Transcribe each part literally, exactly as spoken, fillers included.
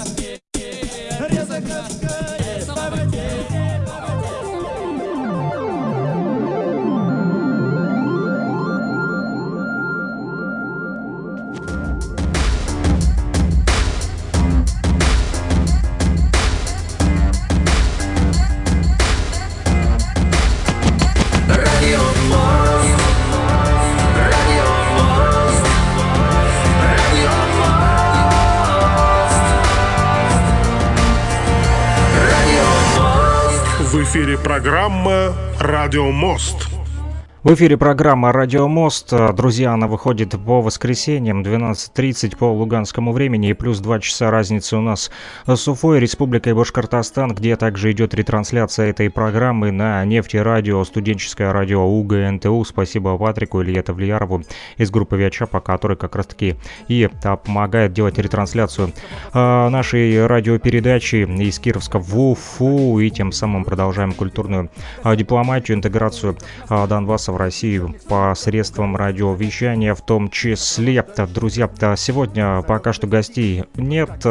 В эфире программа «Радио Мост». В эфире программа «Радио Мост». Друзья, она выходит по воскресеньям двенадцать тридцать по луганскому времени и плюс два часа разницы у нас с Уфой, Республикой Башкортостан, где также идет ретрансляция этой программы на нефтерадио, студенческое радио УГНТУ. Спасибо Патрику Илье Тавлиярову из группы Виачапа, который как раз таки и помогает делать ретрансляцию нашей радиопередачи из Кировска в Уфу, и тем самым продолжаем культурную дипломатию, интеграцию Донбасса в Россию посредством радиовещания в том числе. Друзья, сегодня пока что гостей нет,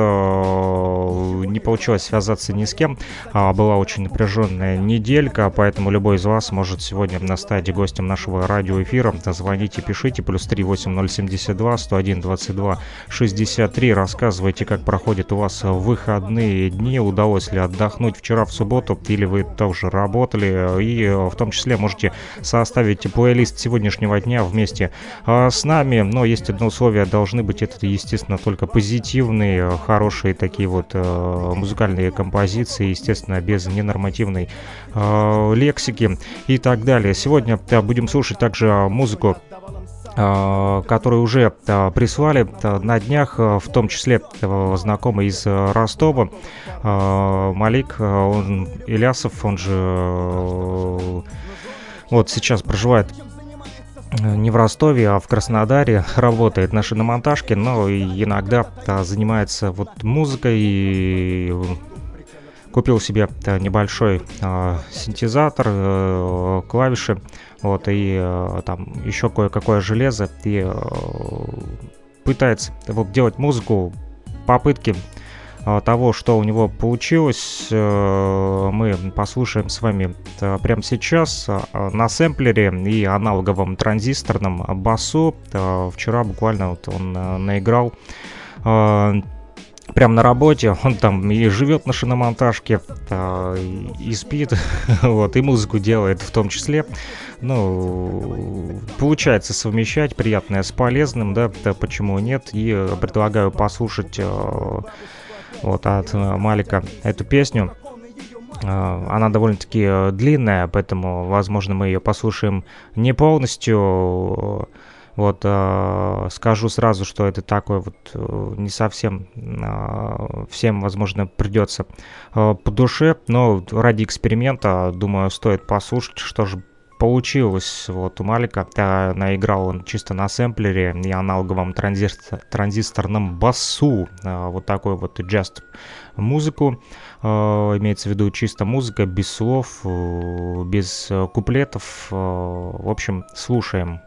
не получилось связаться ни с кем, была очень напряженная неделька, поэтому любой из вас может сегодня стать гостем нашего радиоэфира. Звоните, пишите, плюс три восемь ноль семьдесят два сто один двадцать два шестьдесят три, рассказывайте, как проходят у вас выходные дни, удалось ли отдохнуть вчера в субботу, или вы тоже работали, и в том числе можете составить плейлист сегодняшнего дня вместе а, с нами. Но есть одно условие: должны быть это, естественно, только позитивные, хорошие такие вот а, музыкальные композиции, естественно, без ненормативной а, лексики и так далее. Сегодня да, будем слушать также музыку, которые уже прислали на днях, в том числе знакомый из Ростова Малик, он Илясов, он же вот сейчас проживает не в Ростове, а в Краснодаре, работает на шиномонтажке, но иногда занимается вот музыкой и купил себе небольшой синтезатор, клавиши, вот, и там еще кое-какое железо, и пытается вот делать музыку, попытки того, что у него получилось, мы послушаем с вами прямо сейчас на сэмплере и аналоговом транзисторном басу. Вчера буквально вот он наиграл прямо на работе, он там и живет на шиномонтажке, и спит, вот, и музыку делает в том числе. Ну, получается совмещать приятное с полезным, да, почему нет, и предлагаю послушать вот от Малика эту песню. Она довольно-таки длинная, поэтому, возможно, мы ее послушаем не полностью. Вот, э, скажу сразу, что это такой вот э, не совсем э, всем, возможно, придется э, по душе, но ради эксперимента, думаю, стоит послушать, что же получилось. Вот у Малика э, наиграл он чисто на сэмплере и аналоговом транзистор, транзисторном басу, э, вот такой вот just музыку, э, имеется в виду чисто музыка, без слов, э, без э, куплетов, э, в общем, слушаем.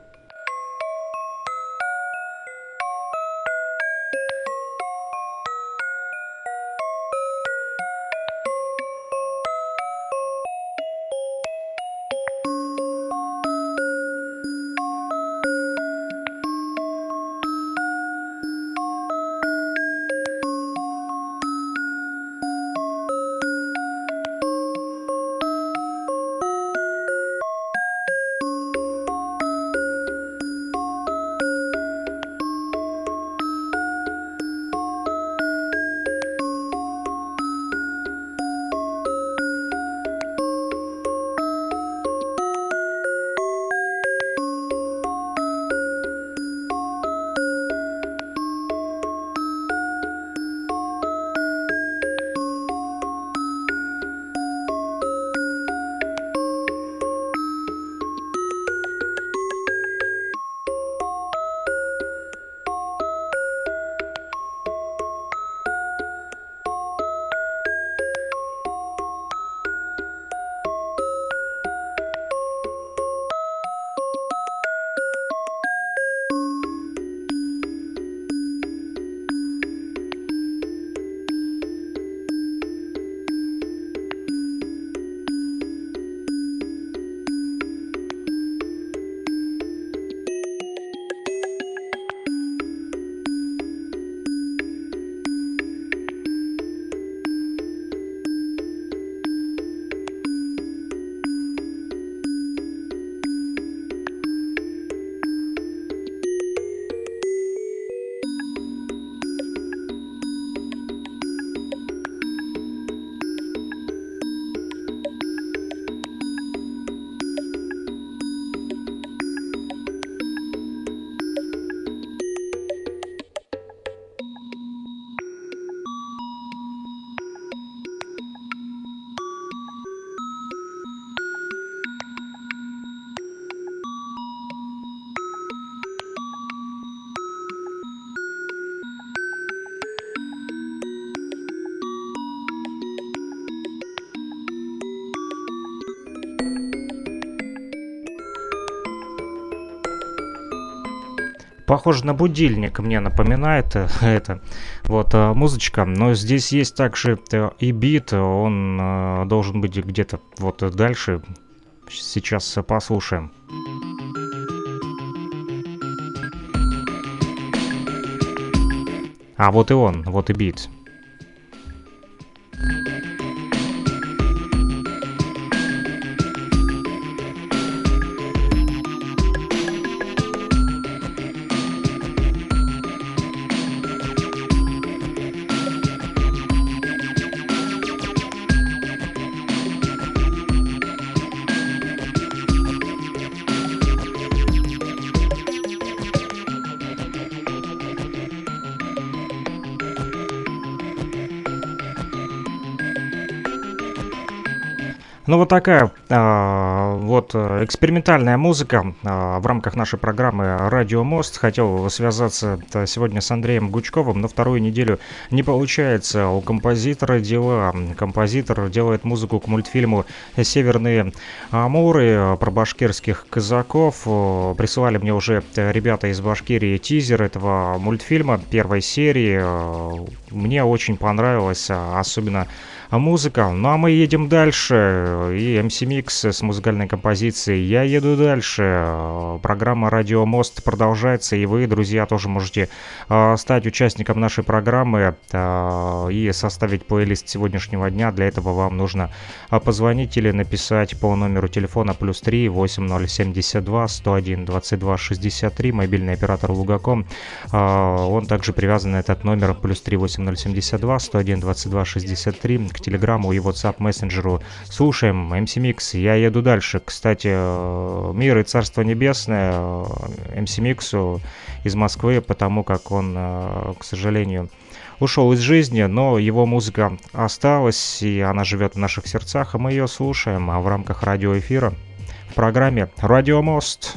похоже на будильник, мне напоминает это. Вот музычка. Но здесь есть также и бит, он должен быть где-то вот дальше. Сейчас послушаем. А вот и он, вот и бит. Ну вот такая а, вот экспериментальная музыка а, в рамках нашей программы «Радио Мост». Хотел связаться сегодня с Андреем Гучковым, но вторую неделю не получается. У композитора дела. Композитор делает музыку к мультфильму «Северные Амуры» про башкирских казаков. Присылали мне уже ребята из Башкирии тизер этого мультфильма первой серии. Мне очень понравилось, особенно музыка. Ну а мы едем дальше. И эм си Mix с музыкальной композицией «Я еду дальше». Программа «Радио Мост» продолжается, и вы, друзья, тоже можете э, стать участником нашей программы э, и составить плейлист сегодняшнего дня. Для этого вам нужно э, позвонить или написать по номеру телефона плюс три восемь ноль семь два сто один двадцать два шестьдесят три, мобильный оператор Лугаком. Э, он также привязан на этот номер плюс три восемь ноль семь два сто один двадцать два шестьдесят три к Телеграму и WhatsApp мессенджеру. Слушаем эм си Mix, я еду дальше. Кстати, мир и царство небесное эм си Mix из Москвы, потому как он, к сожалению, ушел из жизни, но его музыка осталась, и она живет в наших сердцах, и мы ее слушаем а в рамках радиоэфира в программе «Радио Мост».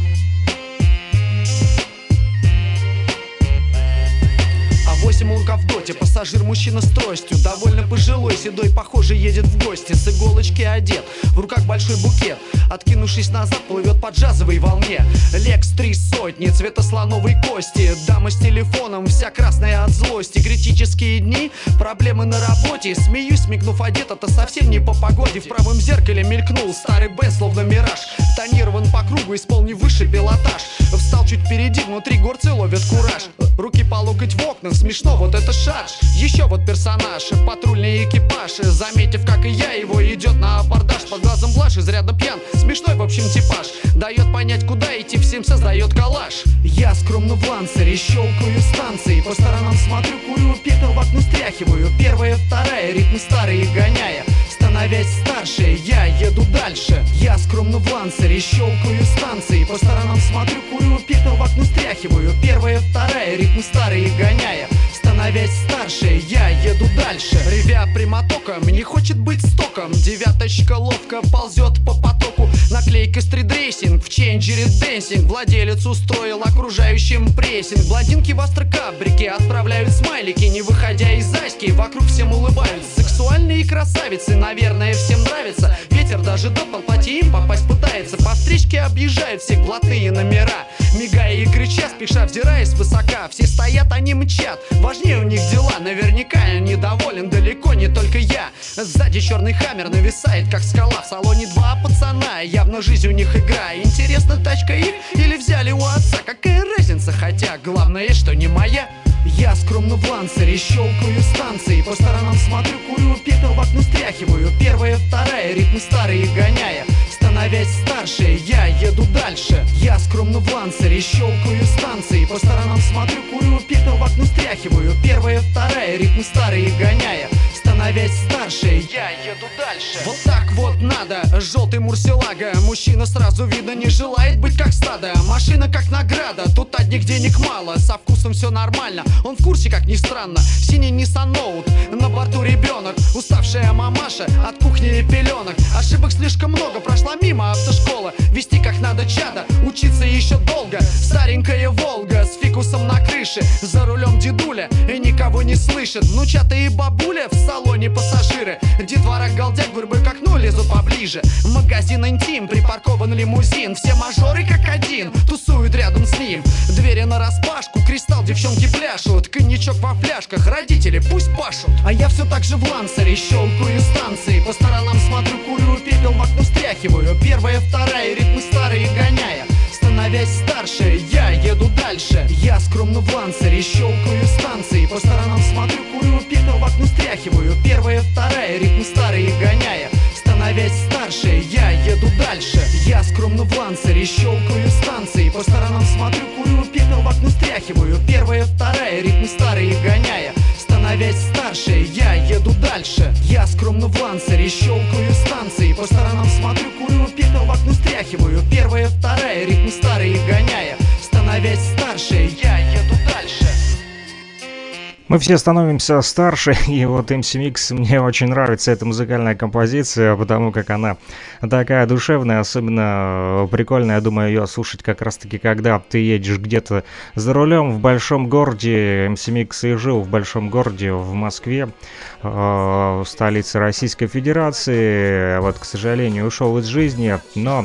восемь лунка в доте, пассажир мужчина с тростью, довольно пожилой, седой, похоже, едет в гости, с иголочки одет, в руках большой букет, откинувшись назад, плывет по джазовой волне. Лекс три сотни, цвета слоновой кости, дама с телефоном, вся красная от злости. Критические дни, проблемы на работе, смеюсь, смекнув одет, это совсем не по погоде. В правом зеркале мелькнул старый Бен, словно мираж, тонирован по кругу, исполни высший пилотаж. Встал чуть впереди, внутри горцы ловят кураж, руки по локоть в окнах, смешно, вот это шарж. Еще вот персонаж, патрульный экипаж, заметив, как и я, его идет на абордаж. Под глазом блажь, изрядно пьян, смешной в общем типаж, дает понять, куда идти, всем создает коллаж. Я скромно в лансере, щелкаю станции, по сторонам смотрю, курю, пепел в окно стряхиваю. Первая, вторая, ритмы старые гоняя, становясь старше, я еду дальше. Я скромно в лансере, щелкаю станции, по сторонам смотрю, курю, пепел в окно стряхиваю. Первая, вторая, ритмы старые гоняя, становясь старше, я еду дальше. Ревя прямотоком, не хочет быть стоком, девяточка ловко ползет по потоку. Наклейка стритрейсинг, в ченджере дэнсинг, владелец устроил окружающим прессинг. Блондинки в астрокабрике отправляют смайлики, не выходя из аськи, вокруг всем улыбаются. Сексуальные красавицы, наверное, всем нравится. Ветер даже до полпати им попасть пытается. По встречке объезжают все блатные номера, мигая и крича, спеша взираясь высока. Все стоят, они мчат, важнее у них дела. Наверняка я недоволен, далеко не только я. Сзади черный хаммер нависает, как скала. В салоне два пацана, явно жизнь у них игра. Интересно, тачка их или взяли у отца? Какая разница, хотя главное, что не моя. Я скромно в лансере, щелкаю станции, по сторонам смотрю, курю, пепел в окно стряхиваю. Первая, вторая, ритмы старые гоняя, становясь старше, я еду дальше. Я скромно в лансере, щелкаю станции, по сторонам смотрю, курю, пепел в окно стряхиваю. Первая, вторая, ритмы старые гоняя, становясь старше, я еду дальше. Вот так вот надо, желтый мурсилага, мужчина сразу видно не желает быть как стадо. Машина как награда, тут одних денег мало, со вкусом все нормально, он в курсе, как ни странно. Синий Nissan Note, на борту ребенок, уставшая мамаша от кухни и пеленок. Ошибок слишком много, прошла мимо автошкола, вести как надо чада, учиться еще долго. Старенькая Волга с фикусом на крыше, за рулем дедуля и никого не слышит. Внучатая бабуля в салоне салоне пассажиры. Детвора галдят, гурьбы к окну лезут поближе. Магазин интим, припаркован лимузин. Все мажоры как один, тусуют рядом с ним. Двери нараспашку, кристалл, девчонки пляшут. Коньячок во фляжках, родители пусть пашут. А я все так же в лансере, щелкаю станции. По сторонам смотрю, курю, пепел в окно стряхиваю. Первая, вторая, ритмы старые гоняя. Становясь старше, я еду дальше. Я скромно в лансере, щелкаю станции. По сторонам смотрю, курю, пепел в окно стряхиваю. Первая, вторая, ритмы старые гоняя. Становясь старше, я еду дальше. Я скромно в лансере, щелкаю станции. По сторонам смотрю, курю, пепел в окно стряхиваю. Первая, вторая, ритмы старые гоняя. Становясь старше, я еду дальше. Я скромно в лансере, щелкаю станции. По сторонам смотрю, курю, пепел в окно стряхиваю. Первая, вторая, ритмы старые гоняя. Становясь старше, я еду дальше. Мы все становимся старше, и вот эм си Mix, мне очень нравится эта музыкальная композиция, потому как она такая душевная, особенно прикольная, я думаю, ее слушать как раз-таки, когда ты едешь где-то за рулем в большом городе. эм си Mix и жил в большом городе, в Москве, в столице Российской Федерации. Вот, к сожалению, ушел из жизни, но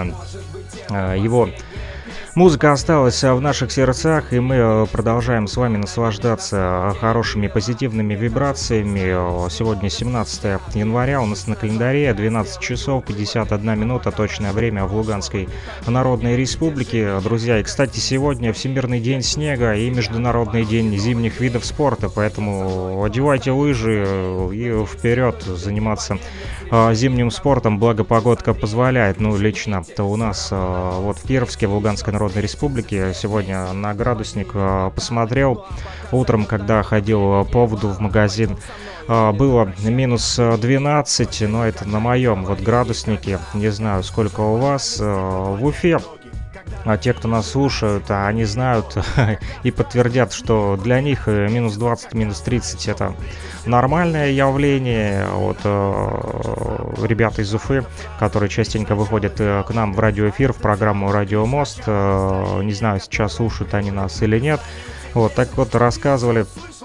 его... музыка осталась в наших сердцах, и мы продолжаем с вами наслаждаться хорошими позитивными вибрациями. Сегодня семнадцатое января, у нас на календаре двенадцать часов пятьдесят одна минута, точное время в Луганской Народной Республике. Друзья, и, кстати, сегодня Всемирный день снега и Международный день зимних видов спорта, поэтому одевайте лыжи и вперед заниматься зимним спортом, благо погодка позволяет. Ну, лично-то у нас вот в Кировске, в Луганской Народной Республике, сегодня на градусник посмотрел утром, когда ходил по воду в магазин, было минус двенадцать, но это на моем вот градуснике, не знаю, сколько у вас. В Уфе, а те, кто нас слушают, они знают и подтвердят, что для них минус двадцать, минус тридцать это нормальное явление. Вот э, ребята из Уфы, которые частенько выходят к нам в радиоэфир, в программу «Радио Мост», э, не знаю, сейчас слушают они нас или нет, вот так вот рассказывали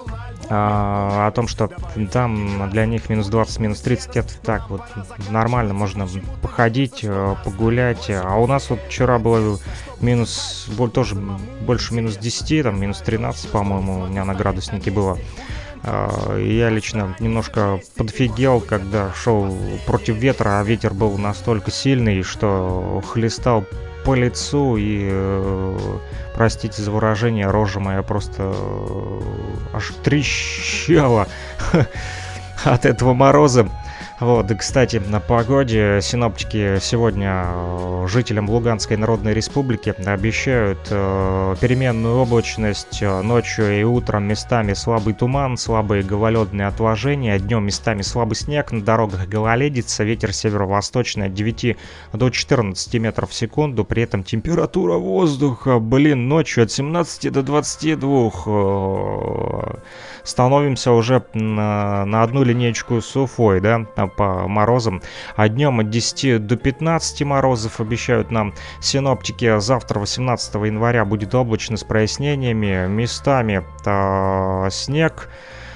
о том, что там для них минус двадцать, минус тридцать это так вот нормально, можно походить, погулять. А у нас вот вчера было минус, тоже больше минус десять, там минус тринадцать, по-моему, у меня на градуснике было. Я лично немножко подфигел, когда шел против ветра, а ветер был настолько сильный, что хлестал по лицу, и, простите за выражение, рожа моя просто аж трещала от этого мороза. Вот, и, кстати, на погоде синоптики сегодня жителям Луганской Народной Республики обещают э, переменную облачность, ночью и утром местами слабый туман, слабые гололедные отложения, днем местами слабый снег, на дорогах гололедица, ветер северо-восточный от девяти до четырнадцати метров в секунду, при этом температура воздуха, блин, ночью от семнадцати до двадцати двух. Э, становимся уже на, на одну линейку с Уфой, да, по морозам, а днем от десяти до пятнадцати морозов обещают нам синоптики. Завтра, восемнадцатого января, будет облачно с прояснениями, местами э, снег.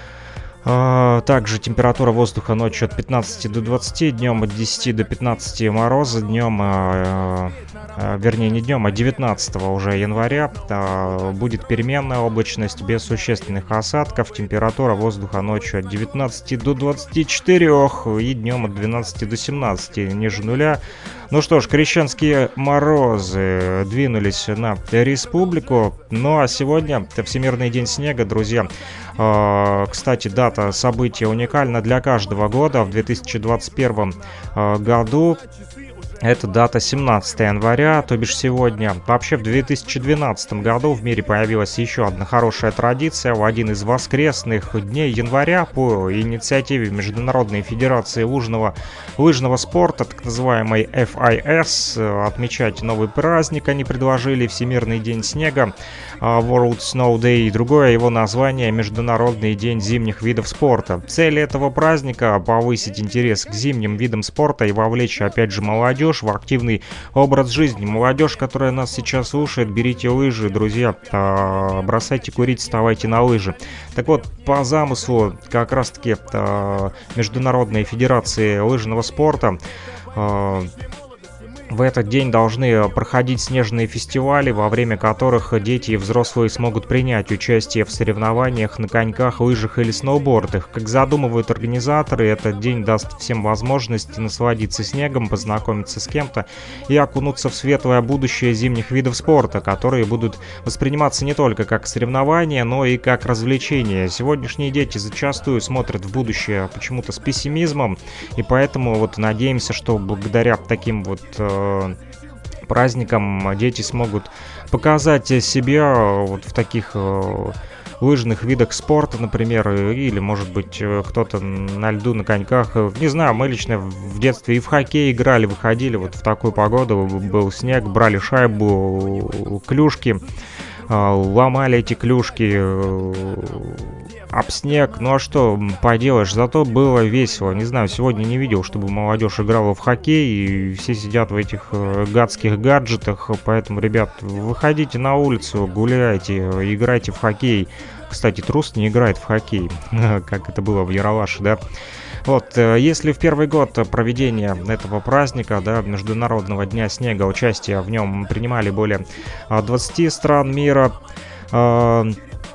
Также температура воздуха ночью от пятнадцати до двадцати, днем от десяти до пятнадцати мороза, днем, э, э, вернее не днем, а девятнадцатого уже января э, будет переменная облачность без существенных осадков, температура воздуха ночью от девятнадцати до двадцати четырёх и днем от двенадцати до семнадцати, ниже нуля. Ну что ж, крещенские морозы двинулись на республику. Ну а сегодня Всемирный день снега, друзья. Кстати, дата события уникальна для каждого года. В две тысячи двадцать первом году это дата семнадцатого января, то бишь сегодня. Вообще в две тысячи двенадцатом году в мире появилась еще одна хорошая традиция. В один из воскресных дней января по инициативе Международной Федерации лыжного, лыжного спорта, так называемой эф ай эс, отмечать новый праздник они предложили — Всемирный день снега, World Snow Day, другое его название — Международный день зимних видов спорта. Цель этого праздника — повысить интерес к зимним видам спорта и вовлечь опять же молодежь молодежь в активный образ жизни. Молодежь, которая нас сейчас слушает, берите лыжи, друзья, бросайте курить, вставайте на лыжи. Так вот, по замыслу как раз-таки Международной Федерации лыжного спорта в этот день должны проходить снежные фестивали, во время которых дети и взрослые смогут принять участие в соревнованиях на коньках, лыжах или сноубордах. Как задумывают организаторы, этот день даст всем возможность насладиться снегом, познакомиться с кем-то и окунуться в светлое будущее зимних видов спорта, которые будут восприниматься не только как соревнования, но и как развлечения. Сегодняшние дети зачастую смотрят в будущее почему-то с пессимизмом, и поэтому вот надеемся, что благодаря таким вот праздникам дети смогут показать себя вот в таких э, лыжных видах спорта, например, или, может быть, кто-то на льду, на коньках. Не знаю, мы лично в детстве и в хоккей играли, выходили вот в такую погоду, был снег, брали шайбу, клюшки, э, ломали эти клюшки э, об снег. Ну а что поделаешь, зато было весело. Не знаю, сегодня не видел, чтобы молодежь играла в хоккей, и все сидят в этих э, гадских гаджетах. Поэтому, ребят, выходите на улицу, гуляйте, играйте в хоккей. Кстати, трус не играет в хоккей, как это было в Яралаше, да? Вот, если в первый год проведения этого праздника, да, Международного дня снега, участие в нем принимали более двадцати стран мира, э,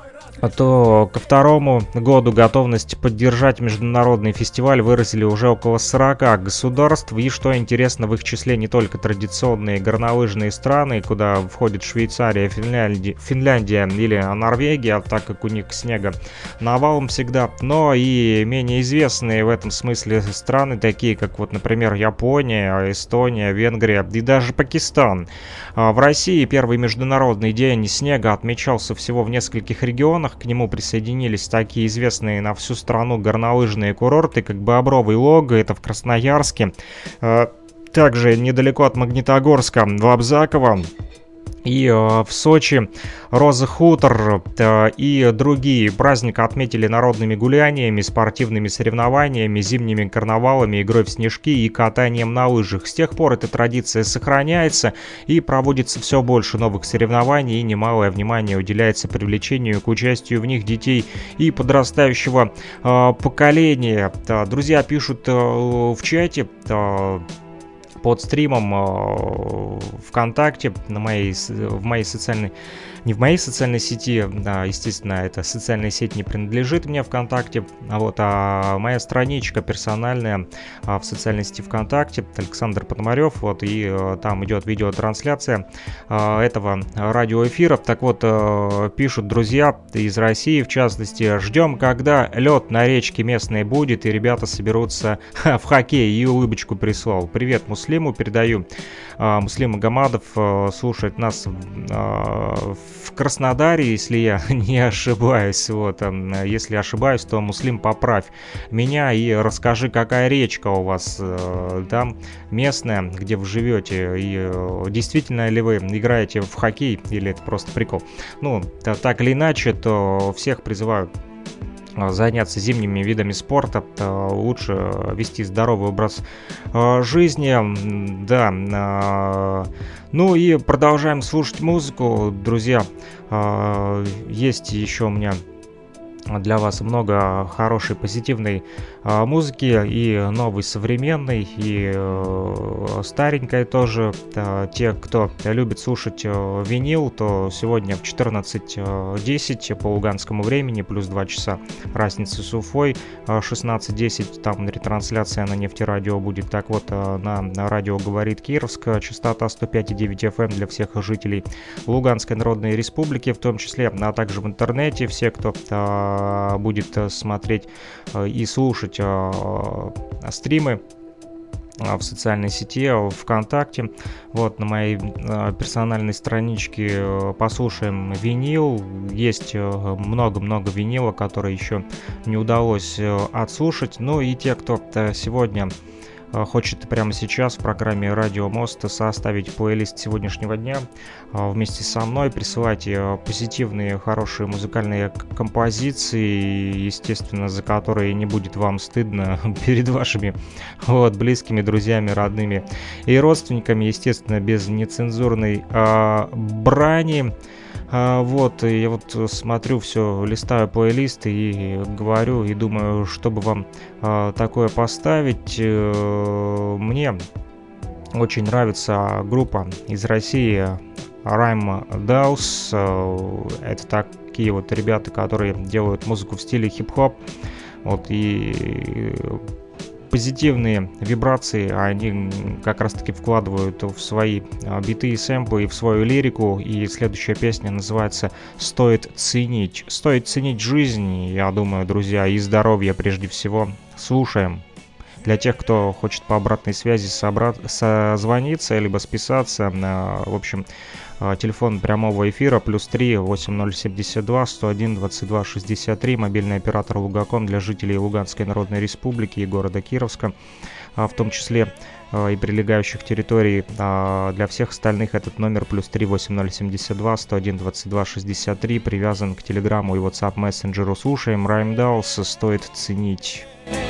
то ко второму году готовность поддержать международный фестиваль выразили уже около сорока государств. И что интересно, в их числе не только традиционные горнолыжные страны, куда входят Швейцария, Финляндия, Финляндия или Норвегия, так как у них снега навалом всегда, но и менее известные в этом смысле страны, такие как, вот, например, Япония, Эстония, Венгрия и даже Пакистан. В России первый международный день снега отмечался всего в нескольких регионах. К нему присоединились такие известные на всю страну горнолыжные курорты, как Бобровый Лог, это в Красноярске, также недалеко от Магнитогорска, в Абзаково, и э, в Сочи Роза Хутор э, и другие. Праздник отметили народными гуляниями, спортивными соревнованиями, зимними карнавалами, игрой в снежки и катанием на лыжах. С тех пор эта традиция сохраняется и проводится все больше новых соревнований, и немалое внимание уделяется привлечению к участию в них детей и подрастающего э, поколения. Э, друзья пишут э, в чате, э, под стримом э, ВКонтакте, на моей, в моей социальной, не в моей социальной сети, а, естественно, эта социальная сеть не принадлежит мне ВКонтакте, а, вот, а моя страничка персональная а, в социальной сети ВКонтакте, Александр Пономарев, вот, и а, там идет видеотрансляция а, этого радиоэфира. Так вот, а, пишут друзья из России, в частности, ждем, когда лед на речке местной будет, и ребята соберутся в хоккей, и улыбочку прислал. Привет Муслиму передаю. А, Муслим Магомадов а, слушает нас а, в Краснодаре, если я не ошибаюсь. Вот, а, если ошибаюсь, то, Муслим, поправь меня и расскажи, какая речка у вас а, там местная, где вы живете, и а, действительно ли вы играете в хоккей, или это просто прикол. Ну, так или иначе, то всех призываю заняться зимними видами спорта, лучше вести здоровый образ жизни, да. Ну и продолжаем слушать музыку, друзья. Есть еще у меня для вас много хорошей, позитивной э, музыки, и новой, современной, и э, старенькой тоже. Э, те, кто любит слушать э, винил, то сегодня в четырнадцать десять по луганскому времени, плюс два часа разницы с Уфой, э, шестнадцать десять, там ретрансляция на Нефтерадио будет. Так вот, э, на, на радио «Говорит Кировск», частота сто пять и девять эф эм для всех жителей Луганской Народной Республики, в том числе, а также в интернете. Все, кто э, будет смотреть и слушать стримы в социальной сети ВКонтакте, вот на моей персональной страничке, послушаем винил. Есть много-много винила, которые еще не удалось отслушать. Ну и те, кто сегодня хочет прямо сейчас в программе «Радио Мост» составить плейлист сегодняшнего дня вместе со мной, присылайте позитивные, хорошие музыкальные композиции, естественно, за которые не будет вам стыдно перед вашими вот, близкими, друзьями, родными и родственниками, естественно, без нецензурной э, брани. А, вот, и я вот смотрю, все, листаю плейлист и говорю, и думаю, чтобы вам а, такое поставить. Мне очень нравится группа из России Rhyme Dawes. Это такие вот ребята, которые делают музыку в стиле хип-хоп. Вот, и позитивные вибрации они как раз-таки вкладывают в свои биты и сэмплы, и в свою лирику. И следующая песня называется «Стоит ценить». Стоит ценить жизнь, я думаю, друзья, и здоровье прежде всего. Слушаем. Для тех, кто хочет по обратной связи собрать, созвониться, либо списаться, в общем, телефон прямого эфира плюс три восемь ноль семь два сто один двадцать два шестьдесят три, мобильный оператор Лугаком для жителей Луганской Народной Республики и города Кировска, в том числе и прилегающих территорий. Для всех остальных этот номер плюс три восемь ноль семь два сто один двадцать два шестьдесят три привязан к телеграмму и WhatsApp мессенджеру. Слушаем Rhyme Dawes «Стоит ценить».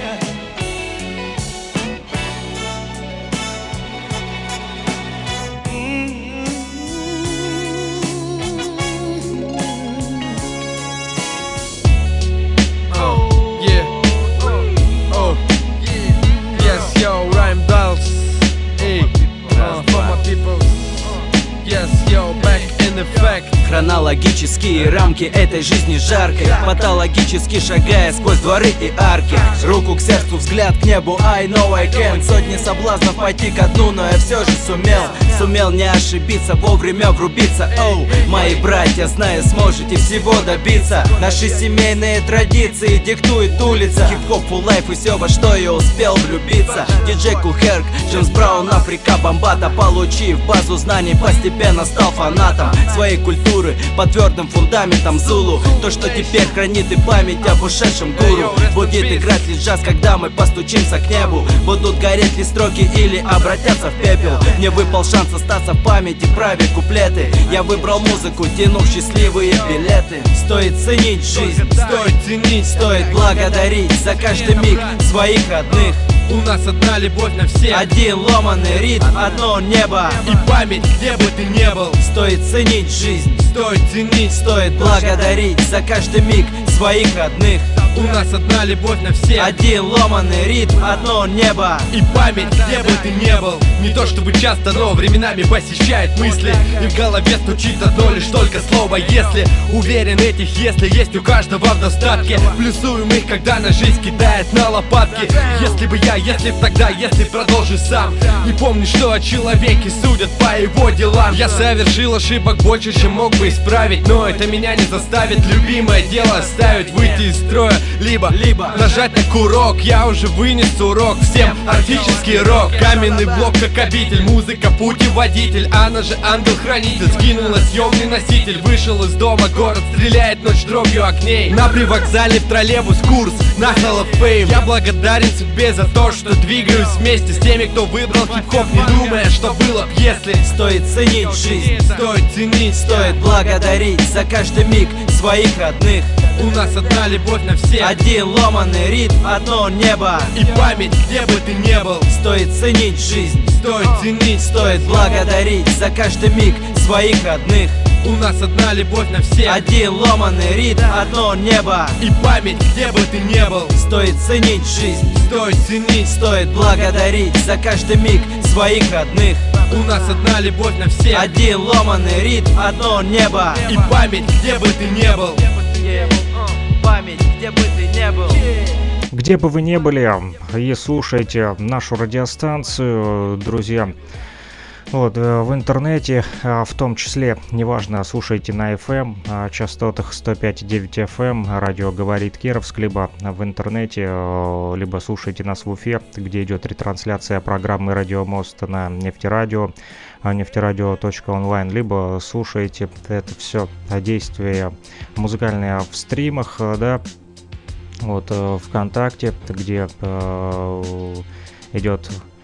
Хронологические рамки этой жизни жаркой, патологически шагая сквозь дворы и арки. Руку к сердцу, взгляд к небу, I know I can. Сотни соблазнов пойти ко дну, но я все же сумел. Сумел не ошибиться, вовремя врубиться. Оу, мои братья, знаю, сможете всего добиться. Наши семейные традиции диктует улица. Хип-хоп, фулл лайф и все, во что я успел влюбиться. Диджей Кул Херк, Джеймс Браун, Африка, Бомбата. Получив базу знаний, постепенно стал фанатом своей культуры, по твердым фундаментам Зулу. То, что теперь хранит и память об ушедшем гуру. Будет играть лишь джаз, когда мы постучимся к небу. Будут гореть ли строки или обратятся в пепел. Мне выпал шанс остаться в памяти, праве куплеты. Я выбрал музыку, тянув счастливые билеты. Стоит ценить жизнь, стоит ценить, стоит благодарить за каждый миг своих родных. У нас одна любовь на всех, один ломаный ритм, одно небо и память, где бы ты ни был. Стоит ценить жизнь, стоит ценить, стоит благодарить за каждый миг своих родных. У нас одна любовь на всех, один ломаный ритм, одно небо и память, где бы ты ни был. Не то чтобы часто, но временами посещает мысли, и в голове стучит одно лишь только слово «если». Уверен, этих «если» есть у каждого в достатке. Плюсуем их, когда на жизнь кидает на лопатки. Если бы я, если б тогда, если продолжишь сам. Не помню, что о человеке судят по его делам. Я совершил ошибок больше, чем мог бы исправить, но это меня не заставит любимое дело оставить, выйти из строя. Либо, либо нажать на курок. Я уже вынес урок всем. Арктический рок, каменный блок как обитель. Музыка путеводитель, она же ангел-хранитель. Скинула съемный носитель, вышел из дома, город стреляет ночь дробью огней. На привокзале в троллейбус курс на Hall of Fame. Я благодарен судьбе за то, что двигаюсь вместе с теми, кто выбрал хип-хоп, не думая, что было б если. Стоит ценить жизнь, стоит ценить, стоит благодарить за каждый миг своих родных. У нас одна любовь на всех, один ломаный ритм, одно небо и память, где бы ты ни был. Стоит ценить жизнь, стоит ценить, стоит благодарить за каждый миг своих родных. У нас одна любовь на всех, один ломаный ритм, одно небо и память, где бы ты ни был. Стоит ценить жизнь, стоит ценить, стоит благодарить за каждый миг своих родных. У нас одна любовь на всех, один ломаный ритм, одно небо и память, где бы ты ни был. Память, где бы ты ни был. Где бы вы ни были и слушаете нашу радиостанцию, друзья, вот, в интернете, в том числе, неважно, слушайте на эф эм, частотах сто пять и девять эф эм, радио «Говорит Кировск», либо в интернете, либо слушайте нас в Уфе, где идет ретрансляция программы «Радио Мост» на Нефтерадио, нефтерадио точка онлайн, либо слушайте это все действие музыкальное в стримах, да, вот, ВКонтакте, где э, идет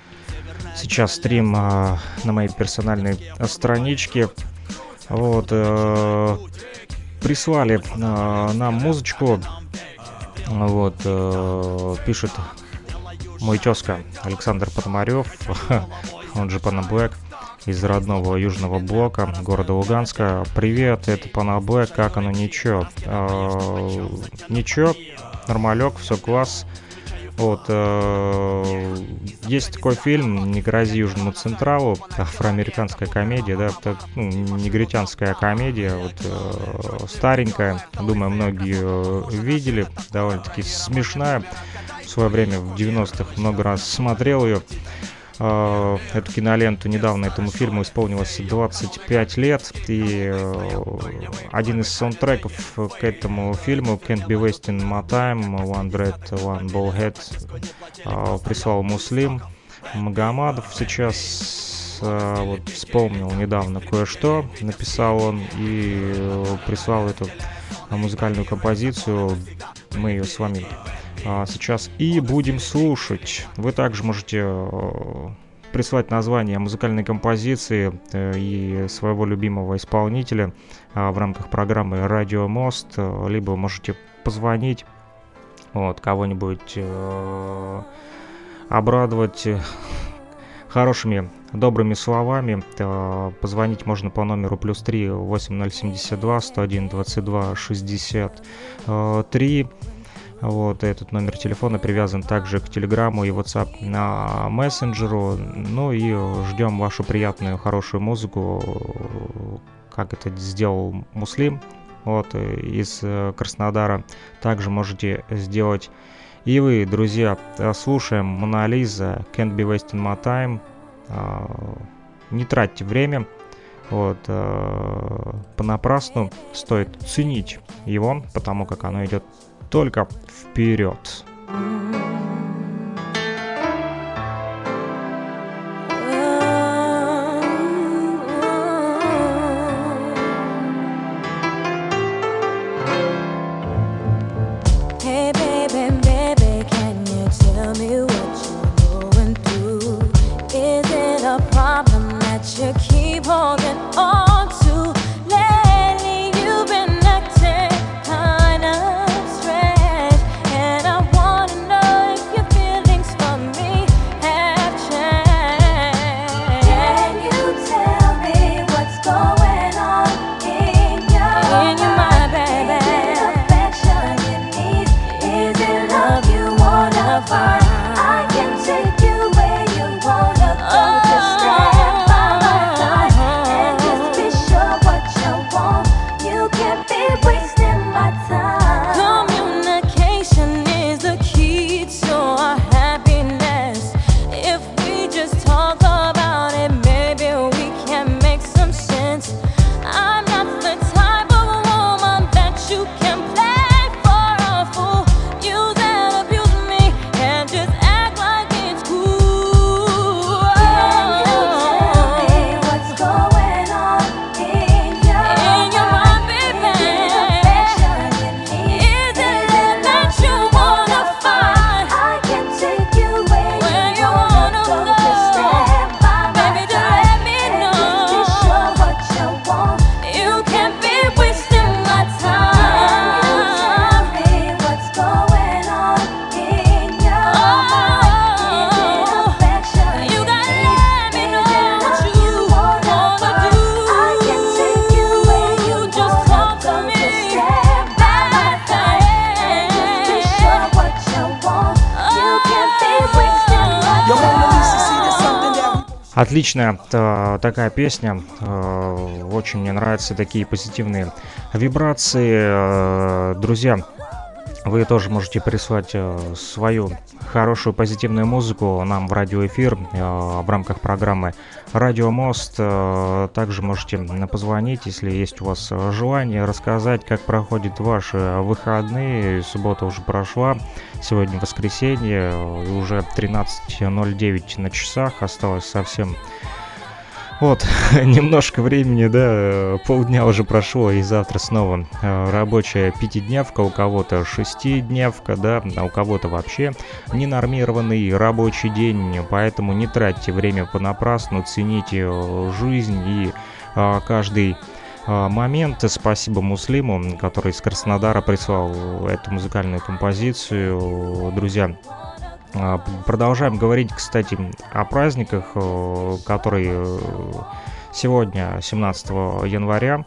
сейчас стрим на моей персональной страничке. Вот, прислали нам музычку. Вот, пишет мой тезка Александр Пономарев, он же Пана Блэк, из родного Южного Блока, города Луганска. Привет, это Пана Блэк, как оно, ничего? Э, ничего, нормалек, все класс. Вот, э, есть такой фильм «Не грози Южному Централу», афроамериканская комедия, да, это, ну, негритянская комедия, вот, э, старенькая, думаю, многие э, видели, довольно-таки смешная. В свое время в девяностых много раз смотрел ее. Uh, эту киноленту. Недавно этому фильму исполнилось двадцать пять лет, и uh, один из саундтреков к этому фильму, Can't Be Wasting My Time, One Dread, One Ballhead, uh, прислал Муслим Магомадов. Сейчас uh, вот вспомнил недавно кое-что, написал он и uh, прислал эту музыкальную композицию. Мы ее с вами сейчас и будем слушать. Вы также можете прислать название музыкальной композиции и своего любимого исполнителя в рамках программы «Радио Мост», либо можете позвонить, вот, кого-нибудь обрадовать хорошими, добрыми словами. Позвонить можно по номеру плюс три восемь ноль семь два сто один двадцать два шестьдесят три. Вот, этот номер телефона привязан также к Телеграму и WhatsApp на мессенджеру. Ну и ждем вашу приятную, хорошую музыку, как это сделал Муслим, вот, из Краснодара. Также можете сделать и вы, друзья. Слушаем Мона Лиза, Can't Be Wasting My Time. Не тратьте время, вот, понапрасну. Стоит ценить его, потому как оно идет только вперед. Hey baby, baby, can you tell me what you're going through? Is it a problem that you keep holding on to? Lately you've been acting kind of Отличная та, такая песня, э, очень мне нравятся такие позитивные вибрации. Э, друзья, вы тоже можете прислать э, свою хорошую позитивную музыку нам в радиоэфир э, в рамках программы «Радио Мост». Э, также можете позвонить, если есть у вас желание, рассказать, как проходят ваши выходные. Суббота уже прошла, сегодня воскресенье, и уже тринадцать ноль девять на часах, осталось совсем Вот, немножко времени, да, полдня уже прошло, и завтра снова э, рабочая пятидневка, у кого-то шестидневка, да, а у кого-то вообще ненормированный рабочий день, поэтому не тратьте время понапрасну, цените жизнь и э, каждый э, момент. Спасибо Муслиму, который из Краснодара прислал эту музыкальную композицию, друзья. Продолжаем говорить, кстати, о праздниках, которые сегодня, семнадцатого января.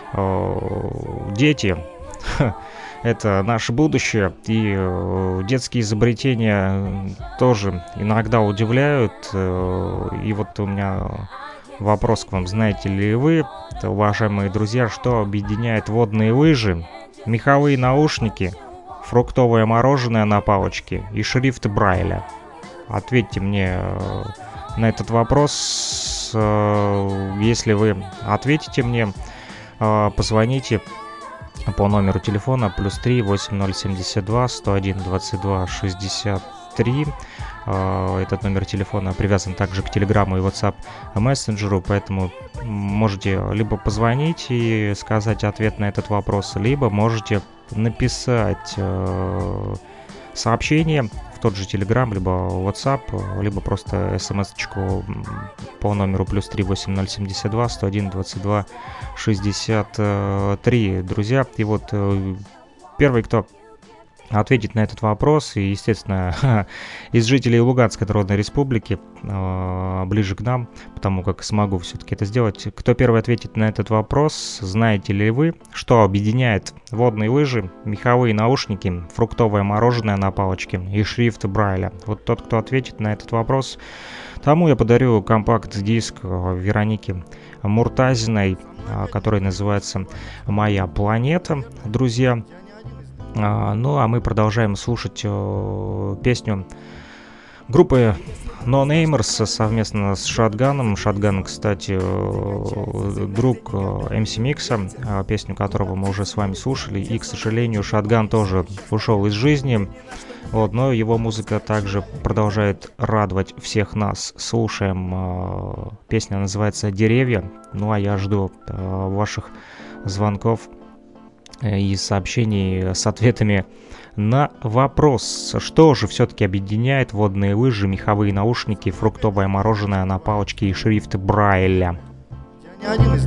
Дети — это наше будущее, и детские изобретения тоже иногда удивляют. И вот у меня вопрос к вам. Знаете ли вы, уважаемые друзья, что объединяет водные лыжи, меховые наушники, фруктовое мороженое на палочке и шрифт Брайля? Ответьте мне э, на этот вопрос. Э, если вы ответите мне, э, позвоните по номеру телефона плюс три восемь ноль семьдесят два сто один двадцать два шестьдесят три. Э, этот номер телефона привязан также к Телеграму и WhatsApp мессенджеру, поэтому можете либо позвонить и сказать ответ на этот вопрос, либо можете написать э, сообщение в тот же Telegram, либо WhatsApp, либо просто смс-очку по номеру плюс три восемь ноль семьдесят два сто один двадцать два шестьдесят три, друзья. И вот э, первый, кто ответить на этот вопрос, и, естественно, из жителей Луганской Народной Республики, э, ближе к нам, потому как смогу все-таки это сделать. Кто первый ответит на этот вопрос, знаете ли вы, что объединяет водные лыжи, меховые наушники, фруктовое мороженое на палочке и шрифт Брайля? Вот тот, кто ответит на этот вопрос, тому я подарю компакт-диск Вероники Муртазиной, который называется «Моя планета», друзья. Ну, а мы продолжаем слушать э, песню группы No Namers совместно с Шотганом. Шотган, кстати, э, друг э, эм си Микса, э, песню которого мы уже с вами слушали. И, к сожалению, Шотган тоже ушел из жизни. Вот, но его музыка также продолжает радовать всех нас. Слушаем. Э, песня называется «Деревья». Ну, а я жду э, ваших звонков и сообщений с ответами на вопрос, что же все-таки объединяет водные лыжи, меховые наушники, фруктовое мороженое на палочке и шрифт Брайля. Я не один из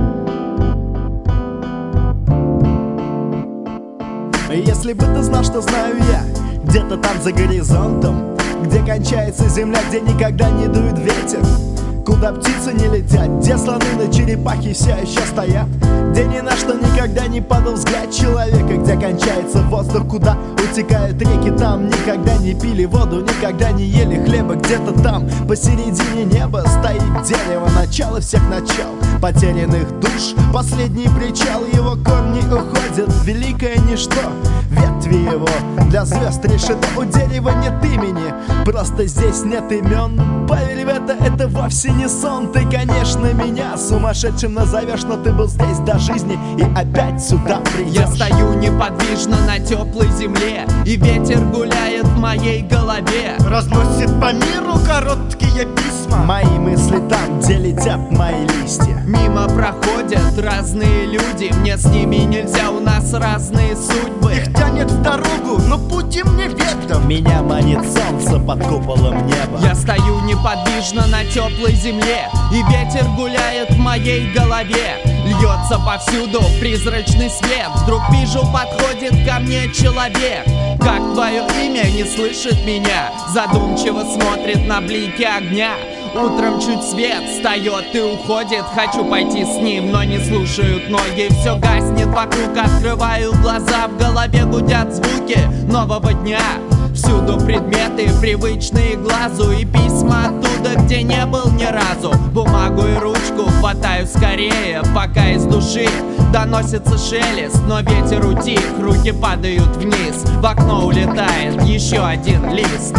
них. Если бы ты знал, что знаю я, где-то там за горизонтом, где кончается земля, где никогда не дует ветер, куда птицы не летят, где слоны на черепахе все еще стоят, где ни на что никогда не падал взгляд человека, где кончается воздух, куда утекают реки, там никогда не пили воду, никогда не ели хлеба, где-то там посередине неба стоит дерево, начало всех начал, потерянных душ, последний причал, его корни уходят в великое ничто, ветви его для звезд решето, у дерева нет имени, просто здесь нет имен, поверь в это, это вовсе не сон, ты, конечно, меня сумасшедшим назовешь, но ты был здесь до жизни и опять сюда придешь. Я стою неподвижно на теплой земле, и ветер гуляет в моей голове, разносит по миру короткие письма, мои мысли там, где летят мои листья. Мимо проходят разные люди, мне с ними нельзя, у нас разные судьбы. Их тянет в дорогу, но путь им не ведом. Меня манит солнце под куполом неба. Я стою неподвижно на теплой земле, и ветер гуляет в моей голове, льется повсюду призрачный свет. Вдруг вижу, подходит ко мне человек. Как твое имя, не слышит меня, задумчиво смотрит на блики огня. Утром чуть свет встает и уходит, хочу пойти с ним, но не слушают ноги. Все гаснет вокруг, открываю глаза, в голове гудят звуки нового дня. Всюду предметы, привычные глазу, и письма оттуда, где не был ни разу. Бумагу и ручку хватаю скорее, пока из души доносится шелест. Но ветер утих, руки падают вниз, в окно улетает еще один лист.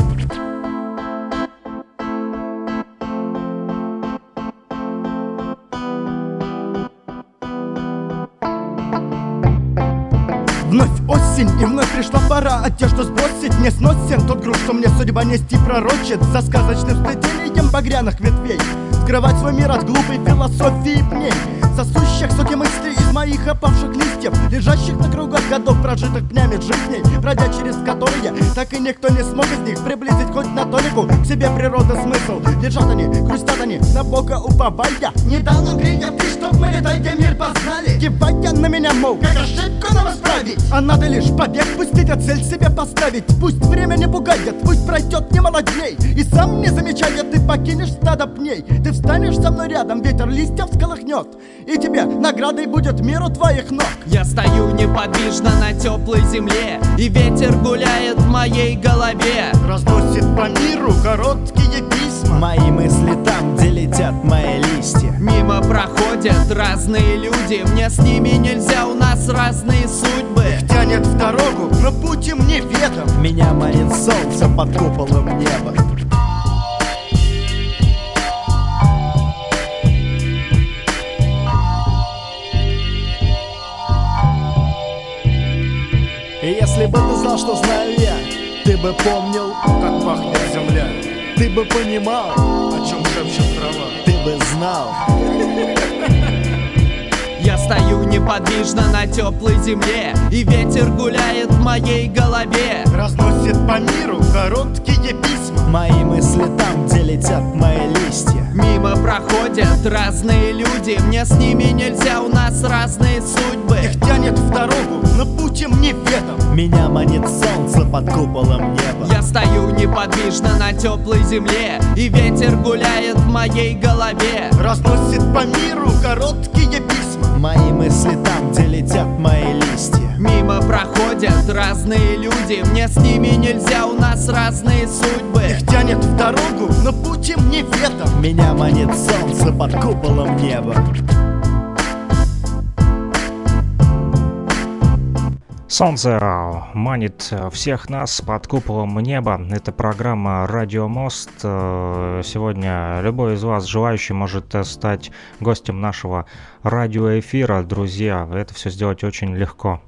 Вновь осень, и вновь пришла пора одежду сбросить. Не сносен тот груз, что мне судьба нести пророчит. За сказочным сплетением багряных ветвей скрывать свой мир от глупой философии пней, сосущих соки мыслей из моих опавших листьев, лежащих на кругах годов, прожитых пнями жизней, пройдя через которые так и никто не смог из них приблизить хоть на толику к себе природы смысл. Лежат они, грустят они, на Бога уповая, не дал нам грея ты, чтоб мы летайте мир познали, кивая на меня, мол, как ошибку нам исправить. А надо лишь побег пустить, а цель себе поставить. Пусть время не пугает, пусть пройдет немало дней, и сам не замечая ты покинешь стадо пней. Ты встанешь со мной рядом, ветер листьев всколыхнет, и тебе наградой будет мир у твоих ног. Я стою неподвижно на теплой земле, и ветер гуляет в моей голове. Разносит по миру короткие письма, мои мысли там, где летят мои листья. Мимо проходят разные люди, мне с ними нельзя, у нас разные судьбы. Их тянет в дорогу, но путь им неведом. Меня манит солнце под куполом неба. И если бы ты знал, что знаю я, ты бы помнил, как пахнет земля. Ты бы понимал, о чем шепчет трава. Ты бы знал. Я стою неподвижно на теплой земле, и ветер гуляет в моей голове. Разносит по миру короткие письма, мои мысли там, где летят мои листья. Мимо проходят разные люди, мне с ними нельзя, у нас разные судьбы. Их тянет в дорогу, но путь им неведом. Меня манит солнце под куполом неба. Я стою неподвижно на теплой земле, и ветер гуляет в моей голове. Разносит по миру короткие письма, мои мысли там, где летят мои листья. Мимо проходят разные люди, мне с ними нельзя, у нас разные судьбы. Их тянет в дорогу, но путь им неведом. Меня манит солнце под куполом неба. Солнце манит всех нас под куполом неба. Это программа «Радио Мост». Сегодня любой из вас желающий может стать гостем нашего радиоэфира. Друзья, это все сделать очень легко.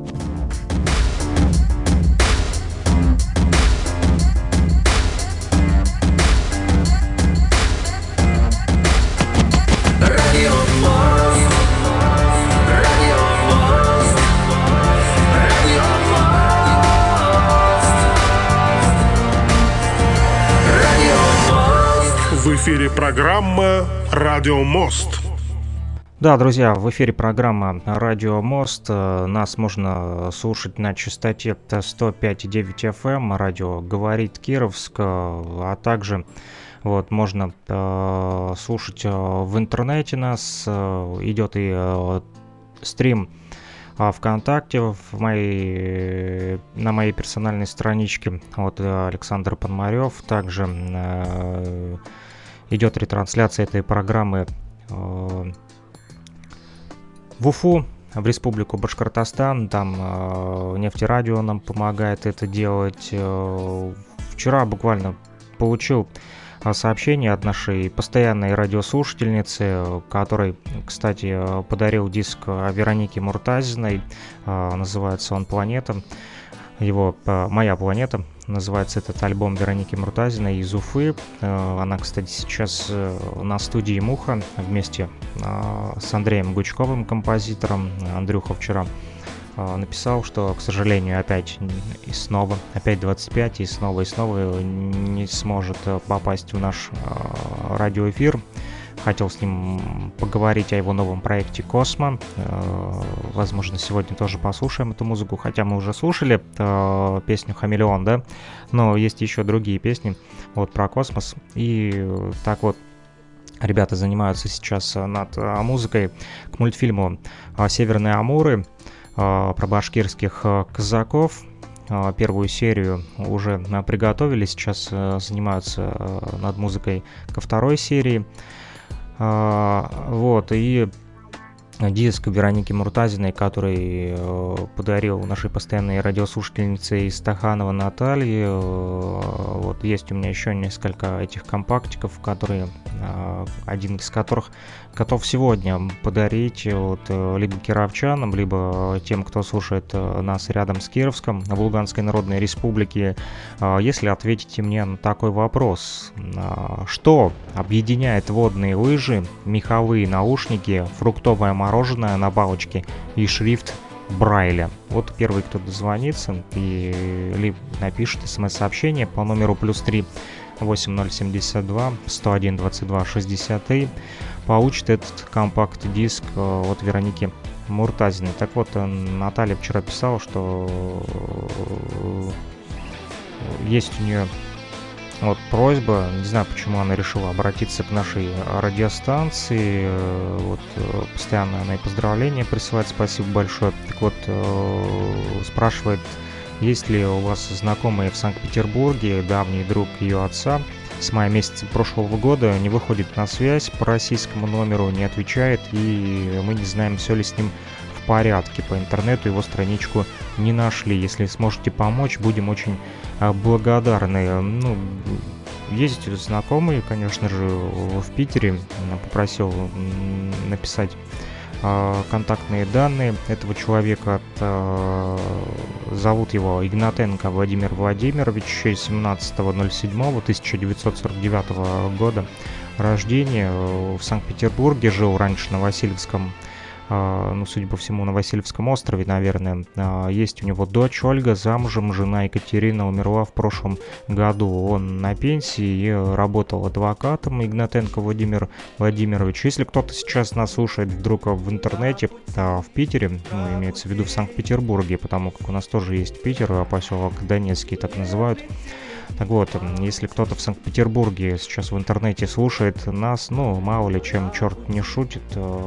В эфире программа «Радио Мост». Да, друзья, в эфире программа «Радио Мост». Нас можно слушать на частоте сто пять и девять эф эм, радио «Говорит Кировск», а также вот, можно э, слушать в интернете нас. Идет и э, стрим ВКонтакте в моей, на моей персональной страничке. Вот Александр Пономарев. Также э, идет ретрансляция этой программы э, в Уфу, в Республику Башкортостан. Там э, Нефтерадио нам помогает это делать. Э, вчера буквально получил сообщение от нашей постоянной радиослушательницы, которой, кстати, подарил диск Вероники Муртазиной. Э, называется он «Планета». Его «Моя планета» называется этот альбом Вероники Муртазиной из Уфы. Она, кстати, сейчас на студии «Муха» вместе с Андреем Гучковым, композитором. Андрюха вчера написал, что, к сожалению, опять и снова, опять двадцать пять, и снова и снова не сможет попасть в наш радиоэфир. Хотел с ним поговорить о его новом проекте «Космо». Возможно, сегодня тоже послушаем эту музыку, хотя мы уже слушали э, песню «Хамелеон», да? Но есть еще другие песни вот, про космос. И так вот, ребята занимаются сейчас над музыкой к мультфильму «Северные Амуры» э, про башкирских казаков. Первую серию уже приготовили, сейчас занимаются над музыкой ко второй серии. Вот, и диск Вероники Муртазиной, который подарил нашей постоянной радиослушательнице из Стаханова Наталье, вот, Вот, есть у меня еще несколько этих компактиков, которые, один из которых готов сегодня подарить вот, либо кировчанам, либо тем, кто слушает нас рядом с Кировском, в Луганской Народной Республике. Если ответите мне на такой вопрос: что объединяет водные лыжи, меховые наушники, фруктовое мороженое на палочке и шрифт Брайля? Вот первый, кто дозвонится и либо напишет смс-сообщение по номеру плюс три восемь ноль семьдесят два сто один двадцать два шестьдесят три, получит этот компакт-диск от Вероники Муртазиной. Так вот, Наталья вчера писала, что есть у нее вот просьба, не знаю, почему она решила обратиться к нашей радиостанции. Вот постоянно она и поздравления присылает, спасибо большое. Так вот, спрашивает, есть ли у вас знакомые в Санкт-Петербурге, давний друг ее отца. С мая месяца прошлого года не выходит на связь по российскому номеру, не отвечает, и мы не знаем, все ли с ним в порядке. По интернету его страничку не нашли. Если сможете помочь, будем очень благодарны. Ну, есть знакомые, конечно же, в Питере. Попросил написать контактные данные этого человека. Зовут его Игнатенко Владимир Владимирович, семнадцатого ноль седьмого тысяча девятьсот сорок девятого года рождения, в Санкт-Петербурге, жил раньше на Васильевском, ну, судя по всему, на Васильевском острове, наверное. Есть у него дочь Ольга, замужем, жена Екатерина умерла в прошлом году. Он на пенсии и работал адвокатом, Игнатенко Владимир Владимирович. Если кто-то сейчас нас слушает вдруг в интернете, в Питере, ну, имеется в виду в Санкт-Петербурге, потому как у нас тоже есть Питер, поселок Донецкий так называют. Так вот, если кто-то в Санкт-Петербурге сейчас в интернете слушает нас, ну, мало ли чем черт не шутит,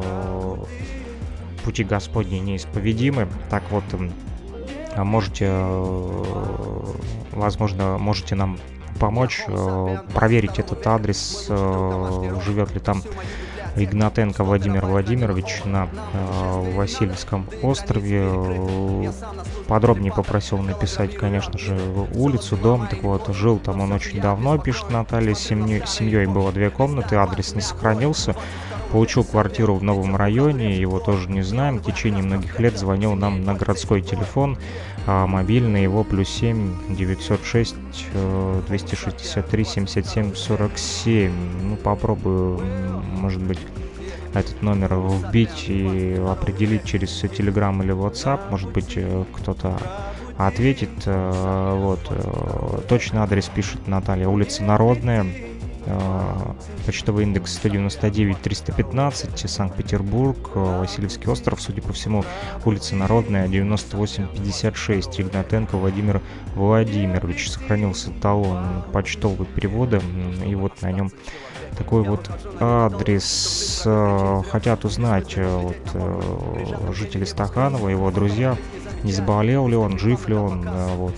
пути Господни неисповедимы. Так вот, можете, возможно, можете нам помочь проверить этот адрес, живет ли там Игнатенко Владимир Владимирович на э, Васильевском острове. Подробнее попросил написать, конечно же, улицу, дом. Так вот, жил там он очень давно, пишет Наталья, с семьей, семьей было две комнаты, адрес не сохранился. Получил квартиру в новом районе, его тоже не знаем. В течение многих лет звонил нам на городской телефон, а мобильный его плюс семь девятьсот шесть двести шестьдесят три семьдесят семь сорок семь. Ну, попробую, может быть, этот номер вбить и определить через Telegram или WhatsApp. Может быть, кто-то ответит. Вот. Точный адрес пишет Наталья. Улица Народная. Почтовый индекс сто девяносто девять триста пятнадцать, Санкт-Петербург, Васильевский остров, судя по всему, улица Народная, девяносто восемь пятьдесят шесть. Игнатенко Владимир Владимирович. Сохранился талон почтового перевода, и вот на нем такой вот адрес. Хотят узнать вот, жители Стаханова, его друзья, не заболел ли он, жив ли он. Вот.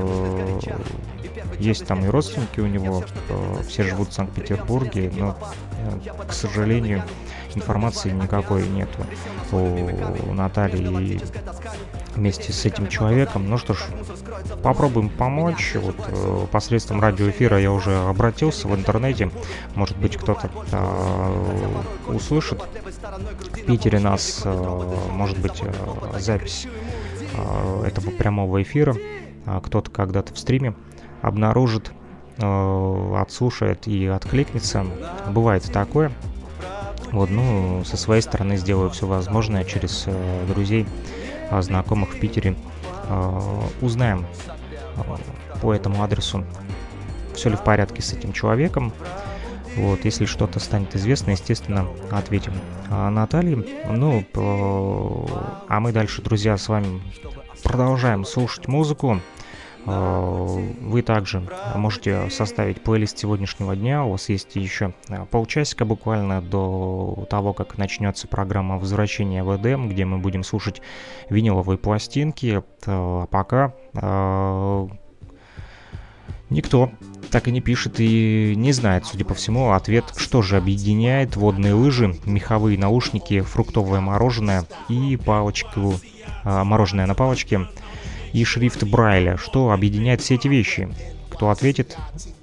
Есть там и родственники у него, все живут в Санкт-Петербурге, но, к сожалению, информации никакой нету у Натальи вместе с этим человеком. Ну что ж, попробуем помочь. Вот, посредством радиоэфира я уже обратился в интернете. Может быть, кто-то а, услышит в Питере нас, а, может быть, а, запись а, этого прямого эфира. А, кто-то когда-то в стриме обнаружит, э, отслушает и откликнется. Бывает такое. Вот, ну, со своей стороны сделаю все возможное через э, друзей, э, знакомых в Питере. Э, узнаем э, по этому адресу, все ли в порядке с этим человеком. Вот, если что-то станет известно, естественно, ответим а, Наталье. Ну, э, а мы дальше, друзья, с вами продолжаем слушать музыку. Вы также можете составить плейлист сегодняшнего дня. У вас есть еще полчасика буквально до того, как начнется программа «Возвращение в Эдем», где мы будем слушать виниловые пластинки. А пока э, никто так и не пишет и не знает, судя по всему, ответ, что же объединяет водные лыжи, меховые наушники, фруктовое мороженое и палочку, э, мороженое на палочке и шрифт Брайля. Что объединяет все эти вещи? Кто ответит,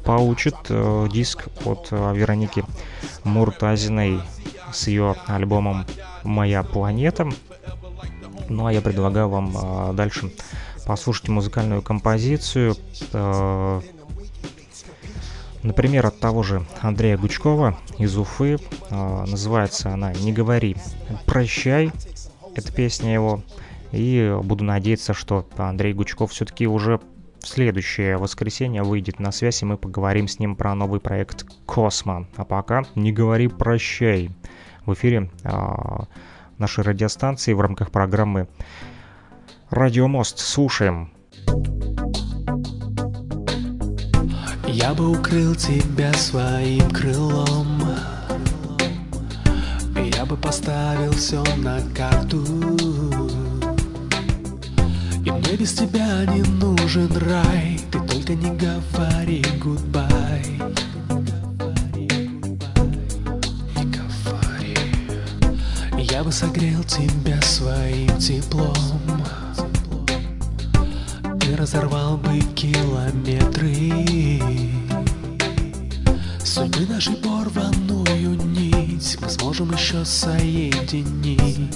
получит э, диск от э, Вероники Муртазиной с ее альбомом «Моя планета». Ну а я предлагаю вам э, дальше послушать музыкальную композицию, э, например, от того же Андрея Гучкова из Уфы. Э, называется она «Не говори прощай». Это песня его. И буду надеяться, что Андрей Гучков все-таки уже в следующее воскресенье выйдет на связь, и мы поговорим с ним про новый проект «Космо». А пока не говори прощай. В эфире а, нашей радиостанции в рамках программы «Радио Мост». Слушаем. Я бы укрыл тебя своим крылом, я бы поставил все на карту. И мне без тебя не нужен рай, ты только не говори goodbye. Не говори. Я бы согрел тебя своим теплом и разорвал бы километры судьбы нашей порваную нить мы сможем еще соединить.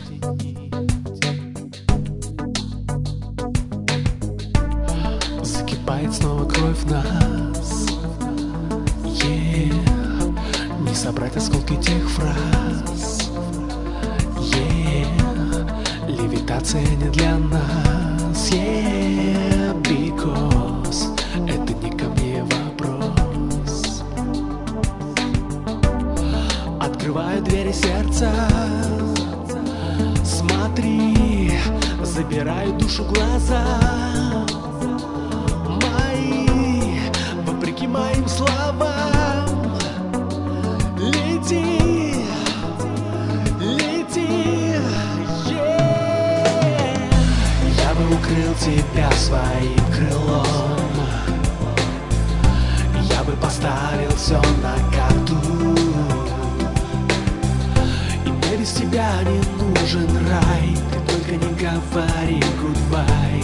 Закипает снова кровь в нас, yeah. Не собрать осколки тех фраз, yeah. Левитация не для нас, yeah. Because это не ко мне вопрос. Открываю двери сердца, смотри, забираю душу глаза мои, вопреки моим словам. Лети, лети, yeah. Я бы укрыл тебя своим крылом, я бы поставил все на карту. Без тебя не нужен рай, ты только не говори goodbye.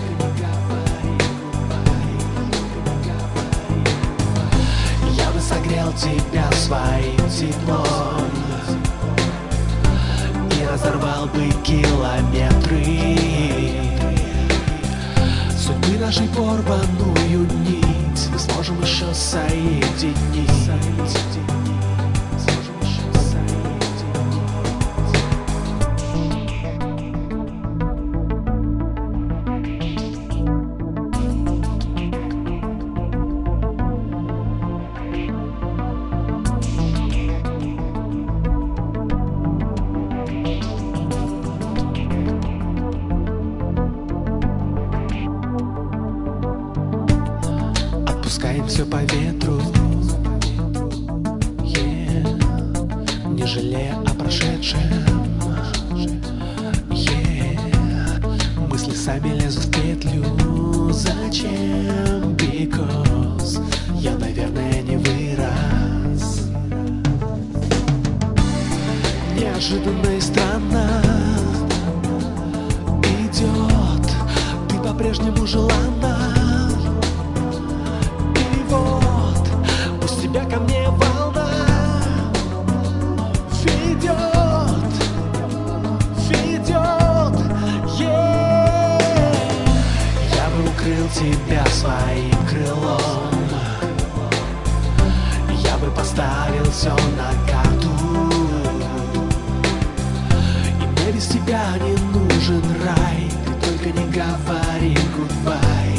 Я бы согрел тебя своим теплом и разорвал бы километры судьбы нашей порваную нить мы сможем еще соединить. Отпускаем все по ветру, yeah. Не жалея о прошедшем, yeah. Мысли сами лезут в петлю. Зачем? Because я, наверное, не вырос. Неожиданно и странно идет, ты по-прежнему желанна. Тебя ко мне волна ведет, ведет, yeah. Я бы укрыл тебя своим крылом, я бы поставил все на карту. И мне без тебя не нужен рай, ты только не говори goodbye.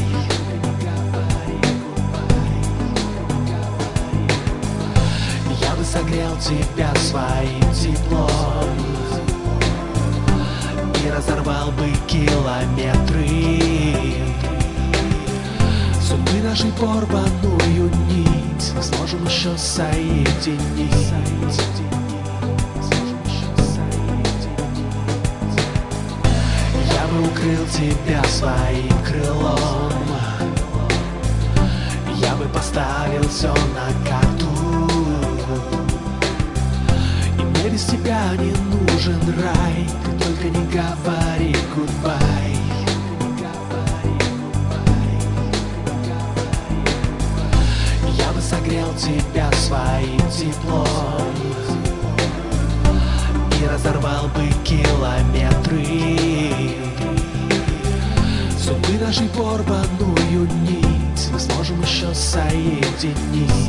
Согрел тебя своим теплом и разорвал бы километры судьбы нашей порваную нить мы сможем еще соединить. Я бы укрыл тебя своим крылом, я бы поставил все на карту. И мне без тебя не нужен рай, ты только не говори goodbye. согрел тебя своим теплом и разорвал бы километры. Судьбы нашей порванную нить мы сможем еще соединить.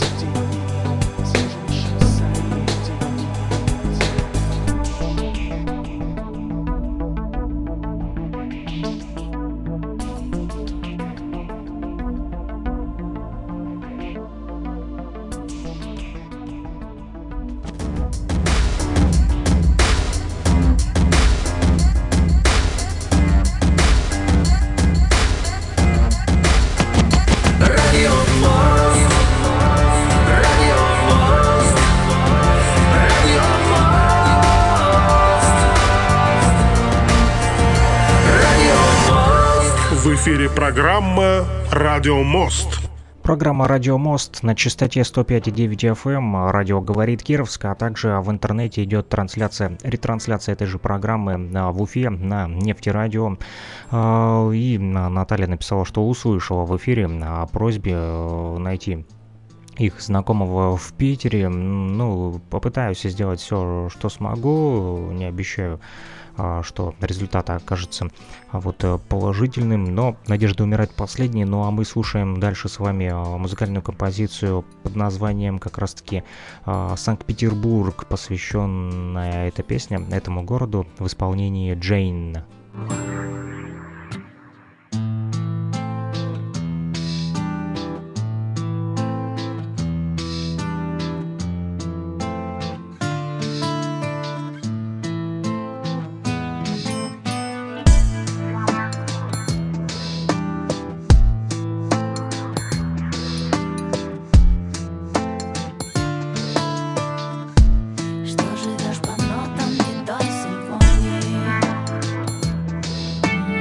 В эфире программа «Радио Мост». Программа «Радио Мост» на частоте сто пять и девять эф эм, радио «Говорит Кировск», а также в интернете идет трансляция, ретрансляция этой же программы в Уфе на Нефтерадио. И Наталья написала, что услышала в эфире о просьбе найти их знакомого в Питере. Ну, попытаюсь сделать все, что смогу, не обещаю, что результат окажется вот положительным, но надежда умирает последней. Ну а мы слушаем дальше с вами музыкальную композицию под названием как раз-таки «Санкт-Петербург», посвященная эта песня этому городу в исполнении Джейн. Что живешь по нотам не той симфонии.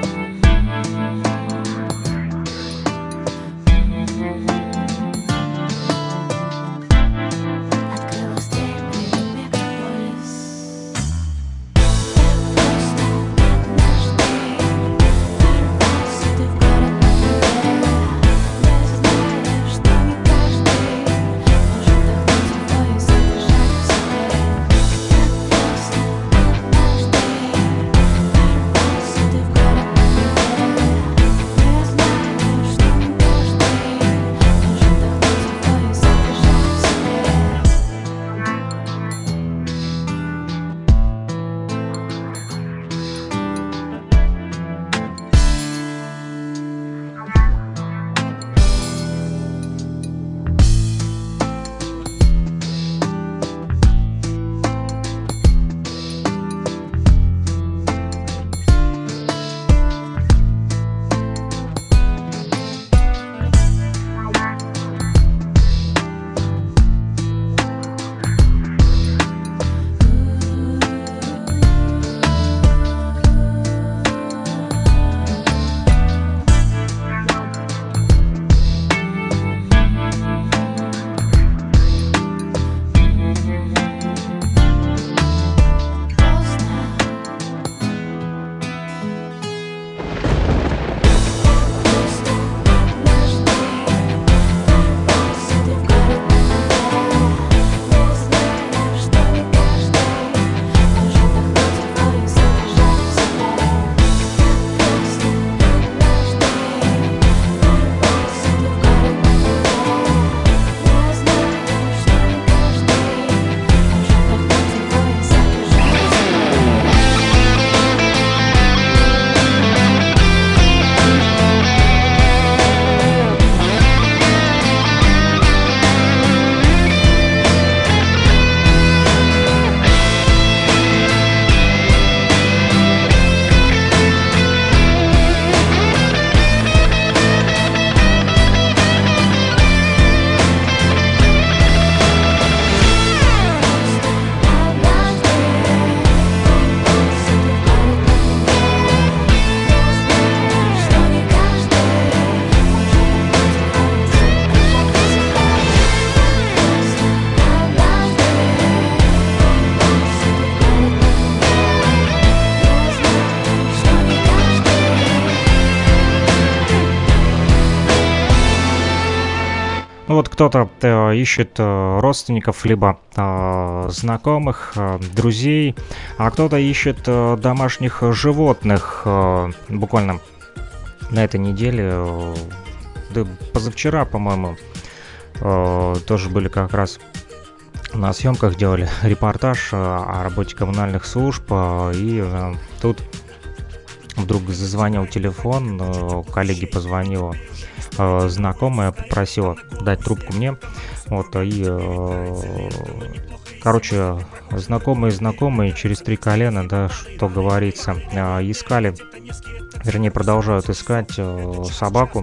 Ну вот кто-то э, ищет э, родственников, либо э, знакомых, э, друзей, а кто-то ищет э, домашних животных. Э, буквально на этой неделе, э, да позавчера, по-моему, э, тоже были как раз на съемках, делали репортаж э, о работе коммунальных служб, э, и э, тут вдруг зазвонил телефон, э, коллеге позвонила э, знакомая, попросила дать трубку мне. Вот, и, э, короче, знакомые-знакомые через три колена, да, что говорится, э, искали, вернее, продолжают искать э, собаку.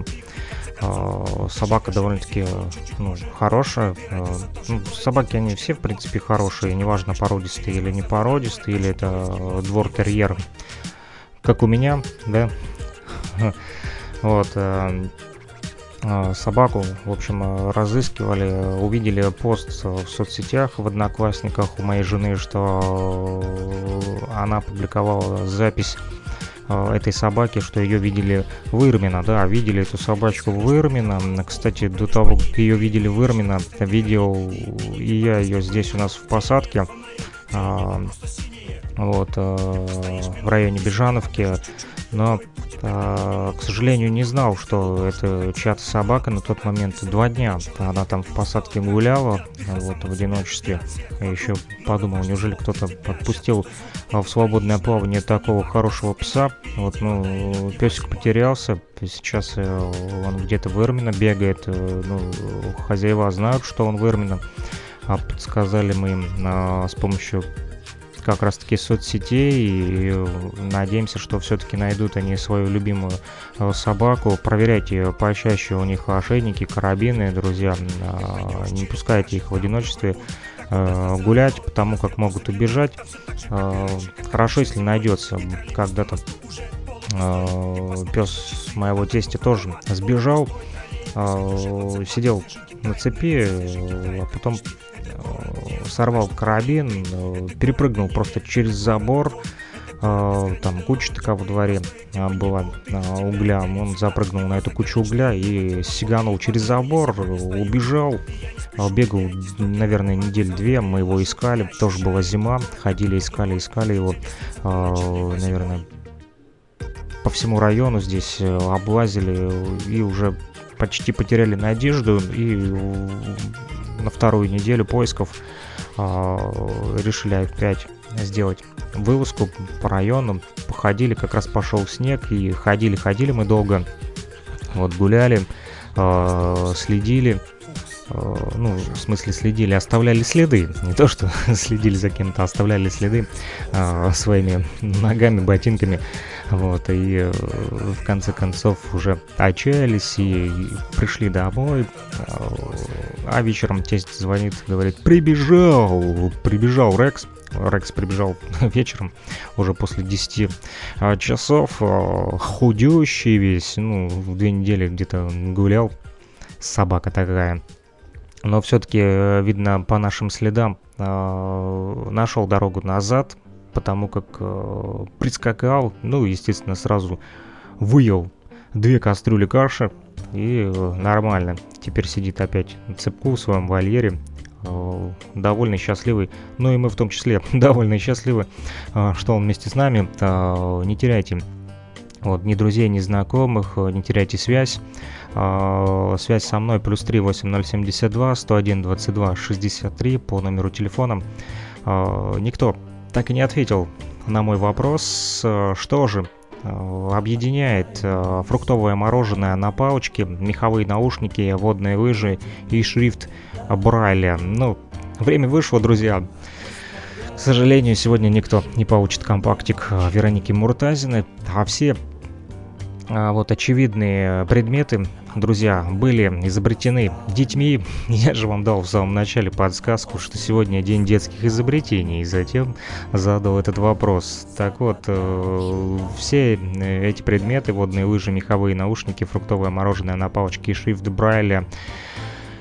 Э, собака довольно-таки, ну, хорошая. Э, ну, собаки, они все, в принципе, хорошие, неважно, породистые или не породистые, или это э, двор-терьер, как у меня, да. Вот. Э, э, собаку, в общем, разыскивали, увидели пост в соцсетях, в Одноклассниках у моей жены, что она публиковала запись э, этой собаки, что ее видели в Ирмино, да, видели эту собачку в Ирмино. Кстати, до того, как ее видели в Ирмино, видел и я ее здесь у нас в посадке. Э, Вот, э, в районе Бежановки, но, э, к сожалению, не знал, что это чья-то собака на тот момент. Два дня она там в посадке гуляла, вот, в одиночестве. Я еще подумал, неужели кто-то отпустил в свободное плавание такого хорошего пса. Вот, ну, песик потерялся, сейчас он где-то в Ирмино бегает, ну, хозяева знают, что он в Ирмино, а подсказали мы им а, с помощью как раз-таки соцсетей, и надеемся, что все-таки найдут они свою любимую собаку. Проверяйте почаще у них ошейники, карабины, друзья, не пускайте их в одиночестве гулять, потому как могут убежать. Хорошо, если найдется. Когда-то пес моего тестя тоже сбежал, сидел на цепи, а потом сорвал карабин, перепрыгнул просто через забор. Там куча такая во дворе была угля. Он запрыгнул на эту кучу угля и сиганул через забор, убежал. Бегал, наверное, недель две. Мы его искали. Тоже была зима. Ходили, искали, искали его. Наверное, по всему району здесь облазили и уже почти потеряли надежду. И на вторую неделю поисков э, решили опять сделать вылазку по району. Походили, как раз пошел снег, и ходили-ходили мы долго. Вот, гуляли, э, следили. Э, ну, в смысле следили, оставляли следы. Не то, что следили за кем-то, оставляли следы э, своими ногами, ботинками. Вот, и э, в конце концов уже отчаялись и, и пришли домой. А вечером тесть звонит, говорит: прибежал, прибежал Рекс. Рекс прибежал вечером, уже после десяти часов, худющий весь, ну, в две недели где-то гулял, собака такая. Но все-таки, видно, по нашим следам нашел дорогу назад, потому как э, прискакал, ну, естественно, сразу выел две кастрюли каши, и э, нормально. Теперь сидит опять на цепку в своем вольере, э, довольно счастливый, ну и мы в том числе довольно счастливы, э, что он вместе с нами. Э, не теряйте вот, ни друзей, ни знакомых, э, не теряйте связь. Э, связь со мной плюс три восемь ноль семь два сто один двадцать два шестьдесят три по номеру телефона. Э, никто так и не ответил на мой вопрос, что же объединяет фруктовое мороженое на палочке, меховые наушники, водные лыжи и шрифт Брайля. Ну, время вышло, друзья. К сожалению, сегодня никто не получит компактик Вероники Муртазиной, а все вот очевидные предметы, друзья, были изобретены детьми. Я же вам дал в самом начале подсказку, что сегодня день детских изобретений, и затем задал этот вопрос. Так вот, э, все эти предметы, водные лыжи, меховые наушники, фруктовое мороженое на палочке и шрифт Брайля,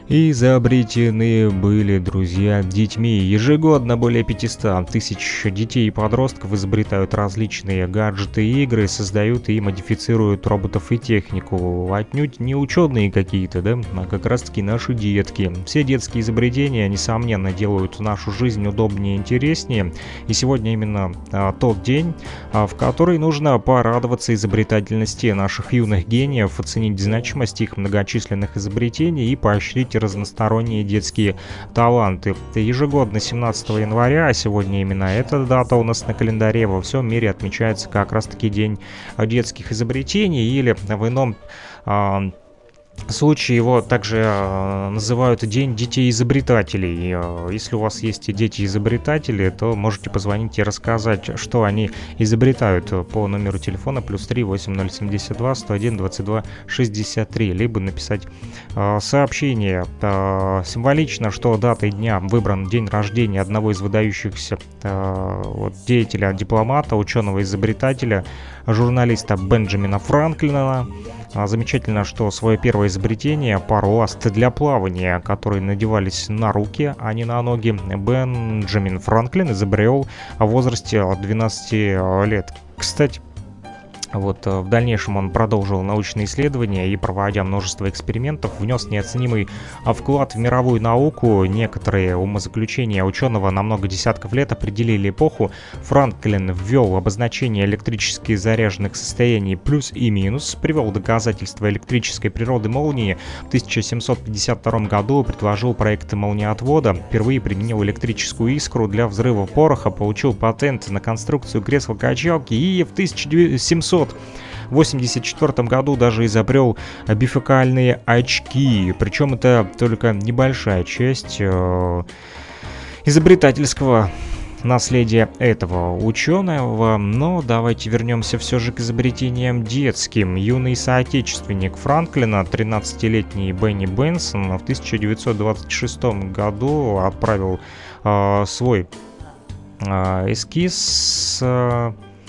изобретены были, друзья, детьми. Ежегодно более пятьсот тысяч детей и подростков изобретают различные гаджеты и игры, создают и модифицируют роботов и технику. Отнюдь не ученые какие-то, да, а как раз-таки наши детки. Все детские изобретения, несомненно, делают нашу жизнь удобнее и интереснее. И сегодня именно а, тот день, а, в который нужно порадоваться изобретательности наших юных гениев, оценить значимость их многочисленных изобретений и поощрить разносторонние детские таланты. Ежегодно семнадцатого января, а сегодня именно эта дата у нас на календаре, во всем мире отмечается как раз-таки День детских изобретений, или в ином э, случае его также э, называют День детей-изобретателей. Э, если у вас есть дети-изобретатели, то можете позвонить и рассказать, что они изобретают по номеру телефона плюс три восемь ноль семь два сто один двадцать два шестьдесят три, либо написать э, сообщение. Э, символично, что датой дня выбран день рождения одного из выдающихся э, вот, деятеля, дипломата, ученого-изобретателя, журналиста Бенджамина Франклина. Замечательно, что свое первое изобретение, пару-ласт для плавания, которые надевались на руки, а не на ноги, Бенджамин Франклин изобрел в возрасте двенадцати лет. Кстати, вот в дальнейшем он продолжил научные исследования и, проводя множество экспериментов, внес неоценимый вклад в мировую науку. Некоторые умозаключения ученого на много десятков лет определили эпоху. Франклин ввел обозначение электрически заряженных состояний плюс и минус, привел доказательства электрической природы молнии. В тысяча семьсот пятьдесят втором году предложил проект молниеотвода, впервые применил электрическую искру для взрыва пороха, получил патент на конструкцию кресла-качалки и в тысяча семьсот восемьдесят четвёртом году даже изобрел бифокальные очки. Причем это только небольшая часть э, изобретательского наследия этого ученого. Но давайте вернемся все же к изобретениям детским. Юный соотечественник Франклина, тринадцатилетний Бенни Бенсон, в тысяча девятьсот двадцать шестом году отправил э, свой э, эскиз э,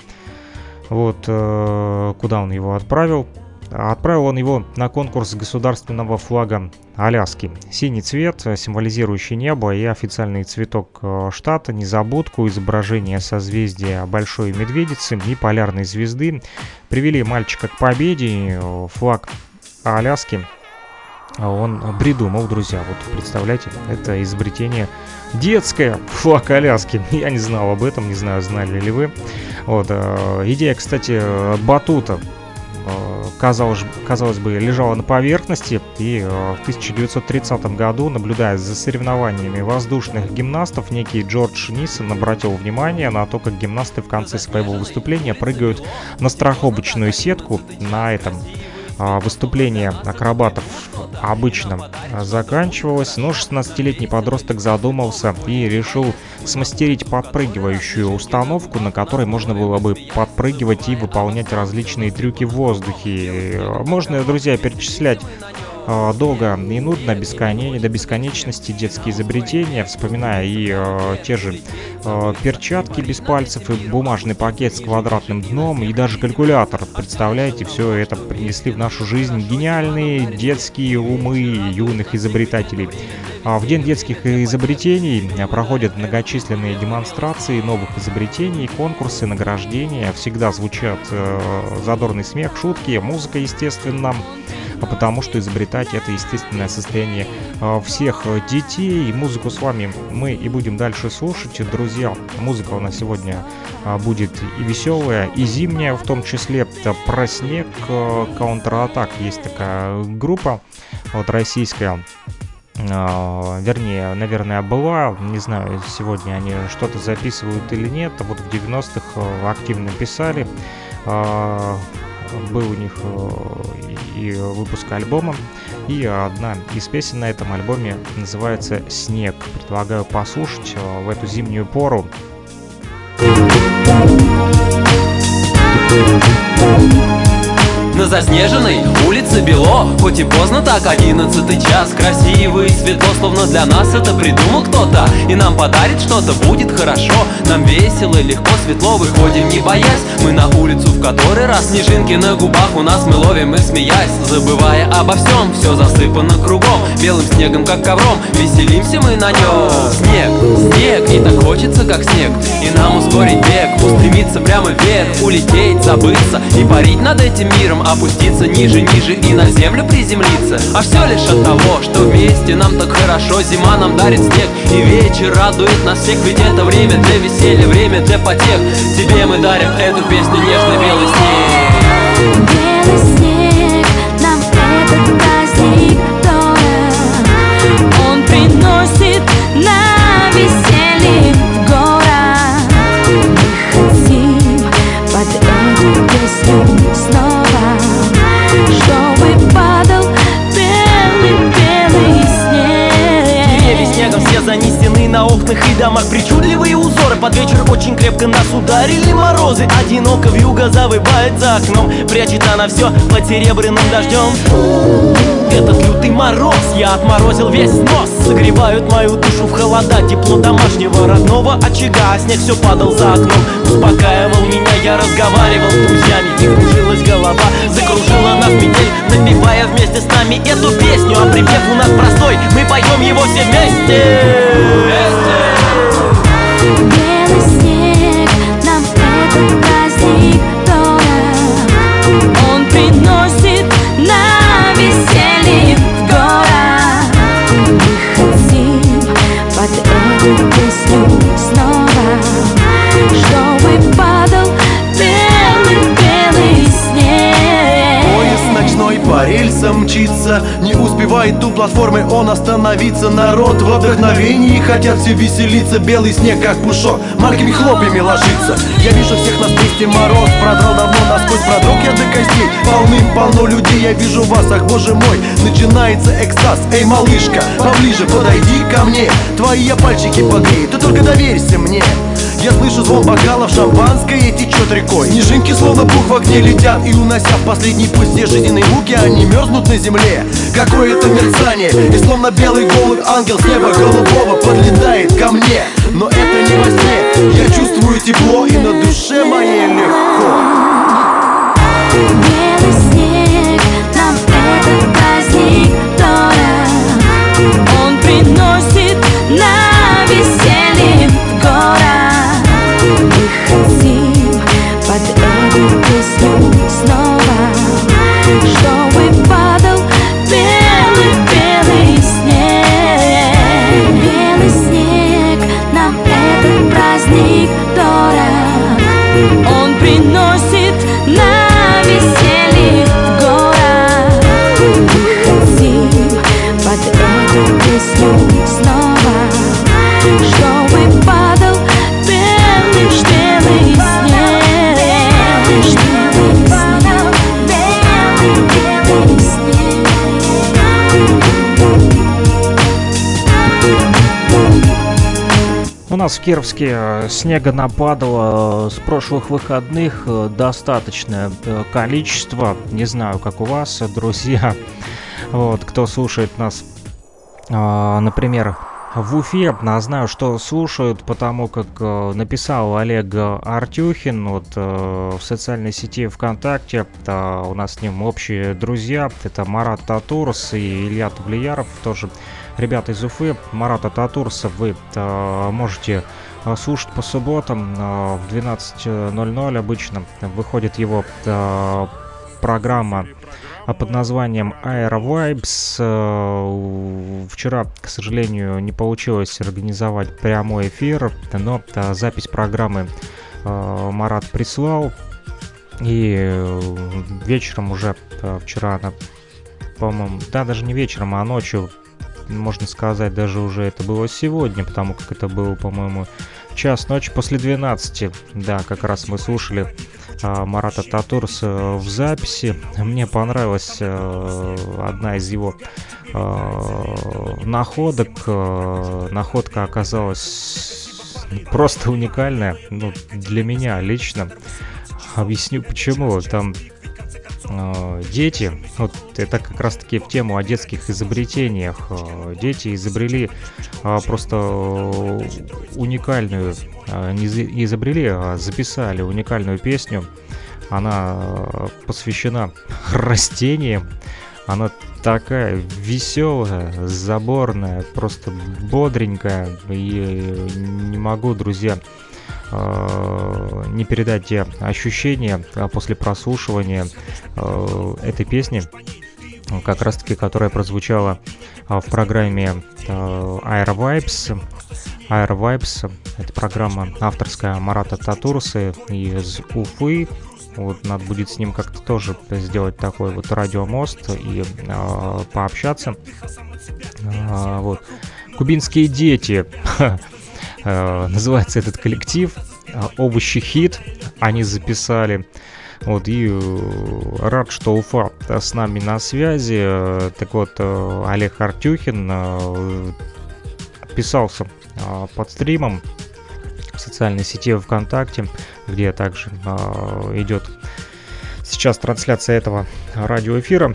Вот э, куда он его отправил? Отправил он его на конкурс государственного флага Аляски. Синий цвет, символизирующий небо, и официальный цветок штата, незабудку, изображение созвездия Большой Медведицы и полярной звезды привели мальчика к победе. Флаг Аляски он придумал, друзья. Вот представляете, это изобретение детское, флаг Аляски. Я не знал об этом, не знаю, знали ли вы. Вот, э, идея, кстати, батута, э, казалось, казалось бы, лежала на поверхности. И э, в тысяча девятьсот тридцатом году, наблюдая за соревнованиями воздушных гимнастов, некий Джордж Нисон обратил внимание на то, как гимнасты в конце своего выступления прыгают на страховочную сетку. На этом выступление акробатов обычно заканчивалось, но шестнадцатилетний подросток задумался и решил смастерить подпрыгивающую установку, на которой можно было бы подпрыгивать и выполнять различные трюки в воздухе. Можно, друзья, перечислять долго и нудно, бесконечно, до бесконечности детские изобретения, вспоминая и э, те же э, перчатки без пальцев, и бумажный пакет с квадратным дном, и даже калькулятор. Представляете, все это принесли в нашу жизнь гениальные детские умы юных изобретателей. А в День детских изобретений проходят многочисленные демонстрации новых изобретений, конкурсы, награждения. Всегда звучат э, задорный смех, шутки, музыка, естественно. Потому что изобретать — это естественное состояние всех детей. И музыку с вами мы и будем дальше слушать. Друзья, музыка у нас сегодня будет и веселая, и зимняя, в том числе. Это про снег, Counter-Attack. Есть такая группа вот, российская. Вернее, наверное, была. Не знаю, сегодня они что-то записывают или нет. Вот в девяностых активно писали. Был у них и выпуск альбома, и одна из песен на этом альбоме называется «Снег». Предлагаю послушать в эту зимнюю пору. На заснеженной улице бело, хоть и поздно так, одиннадцатый час. Красивый, светло, словно для нас это придумал кто-то, и нам подарит что-то, будет хорошо. Нам весело, легко, светло, выходим не боясь. Мы на улицу в который раз, снежинки на губах у нас мы ловим и смеясь. Забывая обо всем, все засыпано кругом, белым снегом как ковром, веселимся мы на нем. Снег, снег, и так хочется как снег, и нам ускорить бег, устремиться прямо вверх, улететь, забыться и парить над этим миром, опуститься ниже, ниже и на землю приземлиться. А все лишь от того, что вместе нам так хорошо. Зима нам дарит снег, и вечер радует нас всех, ведь это время для веселья, время для потех. Тебе мы дарим эту песню нежный белый снег. Белый снег, нам этот праздник дорог. Он приносит нам веселье в город. Мы хотим под эту песню снова, чтобы падал белый-белый снег. Деревья снегом все занесены, на окнах и домах причудливые узоры. Под вечер очень крепко нас ударили морозы. Одиноко вьюга завывает за окном, прячет она все под серебряным дождем. Этот лютый мороз, я отморозил весь нос. Согревают мою душу в холода, тепло домашнего родного очага. А снег все падал за окном, успокаивал меня. Я разговаривал с друзьями, и кружилась голова, закружила нас метель, напевая вместе с нами эту песню. А припев у нас простой, мы поем его все вместе. Белый снег, нам этот праздник дорог. Он приносит нам веселье в город. Мы хотим под эту песню снова, чтобы падал белый-белый снег. Поезд ночной по рельсам мчится, не успевает у платформы он остановиться. Народ во вдохновении, хотят все веселиться. Белый снег как пушок, маленькими хлопьями ложится. Я вижу всех нас вместе, мороз продрал давно насквозь, продрог я до костей. Полным-полно людей, я вижу вас, ах боже мой. Начинается экстаз, эй, малышка, поближе подойди ко мне. Твои я пальчики погрею, ты только доверься мне. Я слышу звон бокалов, шампанское течет рекой. Снежинки словно пух в окне летят, и унося в последний путь все жизненные муки, они мерзнут на земле. Какое-то мерцание, и словно белый голубь, ангел с неба голубого подлетает ко мне. Но это не во сне, я чувствую тепло, и на душе моей легко. Белый снег, нам этот праздник дорог. Он приносит нам веселье в город. Мы хотим под эту песню снова, чтобы падал белый-белый снег. Белый снег, нам этот праздник дорог. Он приносит нам веселье в город. Мы хотим под эту песню снова, чтобы падал белый-белый снег. Чтобы падал белый-белый снег. У нас в Кировске снега нападало с прошлых выходных достаточное количество. Не знаю, как у вас, друзья. Вот, кто слушает нас, например, в Уфе, знаю, что слушают, потому как написал Олег Артюхин вот, в социальной сети ВКонтакте. Это у нас с ним общие друзья. Это Марат Татурс и Илья Тавлияров, тоже ребята из Уфы. Марата Татурса вы э, можете слушать по субботам э, в двенадцать ноль ноль обычно. Выходит его э, программа под названием Aero Vibes. Э, вчера, к сожалению, не получилось организовать прямой эфир, но э, запись программы э, Марат прислал. И вечером уже э, вчера она, по-моему, да, даже не вечером, а ночью, можно сказать, даже уже это было сегодня, потому как это было, по-моему, час ночи после двенадцати. Да, как раз мы слушали а, Марата Татурса в записи. Мне понравилась а, одна из его а, находок. А, находка оказалась просто уникальная, ну, для меня лично. Объясню почему. Там э, дети, вот это как раз-таки в тему о детских изобретениях. Э, дети изобрели э, просто уникальную, э, не изобрели, а записали уникальную песню. Она посвящена растениям. Она такая веселая, заборная, просто бодренькая. И не могу, друзья, не передать те ощущения после прослушивания этой песни, как раз таки, которая прозвучала в программе Air Vibes. Air Vibes — это программа авторская Марата Татурсы из Уфы. Вот надо будет с ним как-то тоже сделать такой вот радиомост и э, пообщаться. А, вот. Кубинские дети. Называется этот коллектив. Овощи хит. Они записали. Вот, и рад, что Уфа с нами на связи. Так вот, Олег Артюхин подписался под стримом в социальной сети ВКонтакте, где также э, идет сейчас трансляция этого радиоэфира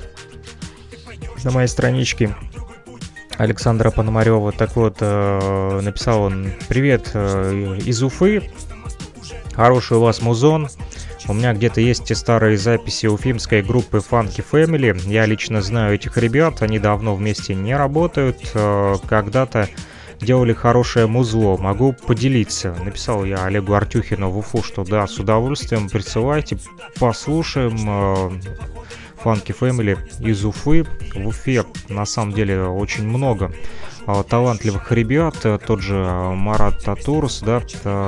на моей страничке Александра Пономарева. Так вот, э, написал он: «Привет э, из Уфы, хороший у вас музон. У меня где-то есть те старые записи уфимской группы Funky Family. Я лично знаю этих ребят, они давно вместе не работают. Э, когда-то делали хорошее музло, могу поделиться». Написал я Олегу Артюхину в Уфу, что да, с удовольствием присылайте, послушаем. Funky Family из Уфы. В Уфе на самом деле очень много талантливых ребят. Тот же Марат Татурс, да,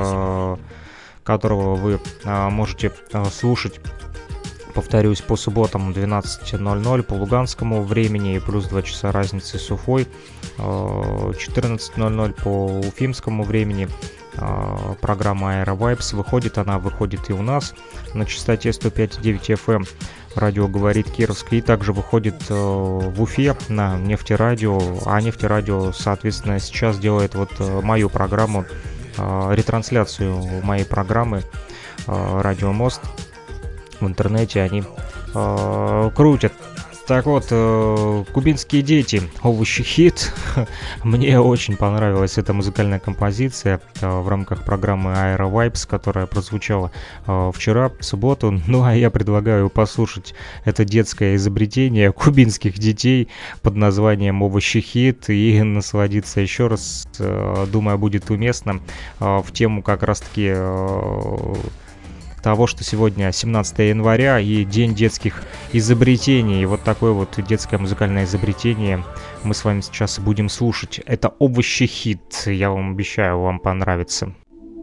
которого вы можете слушать, повторюсь, по субботам двенадцать ноль ноль по луганскому времени, плюс два часа разницы с Уфой, четырнадцать ноль ноль по уфимскому времени. Программа Air Vibes выходит, она выходит и у нас на частоте сто пять и девять эф эм. Радио «Говорит Кировск», и также выходит в Уфе на Нефтерадио, а Нефтерадио, соответственно, сейчас делает вот мою программу, ретрансляцию моей программы «Радио Мост». В интернете они э, крутят. Так вот, э, кубинские дети, овощи хит. Мне очень понравилась эта музыкальная композиция э, в рамках программы Air Vibes, которая прозвучала э, вчера, в субботу. Ну а я предлагаю послушать это детское изобретение кубинских детей под названием овощи хит и насладиться еще раз. Э, думаю, будет уместно э, в тему как раз-таки э, того, что сегодня семнадцатое января и День детских изобретений. И вот такое вот детское музыкальное изобретение мы с вами сейчас будем слушать. Это овощи хит. Я вам обещаю, вам понравится.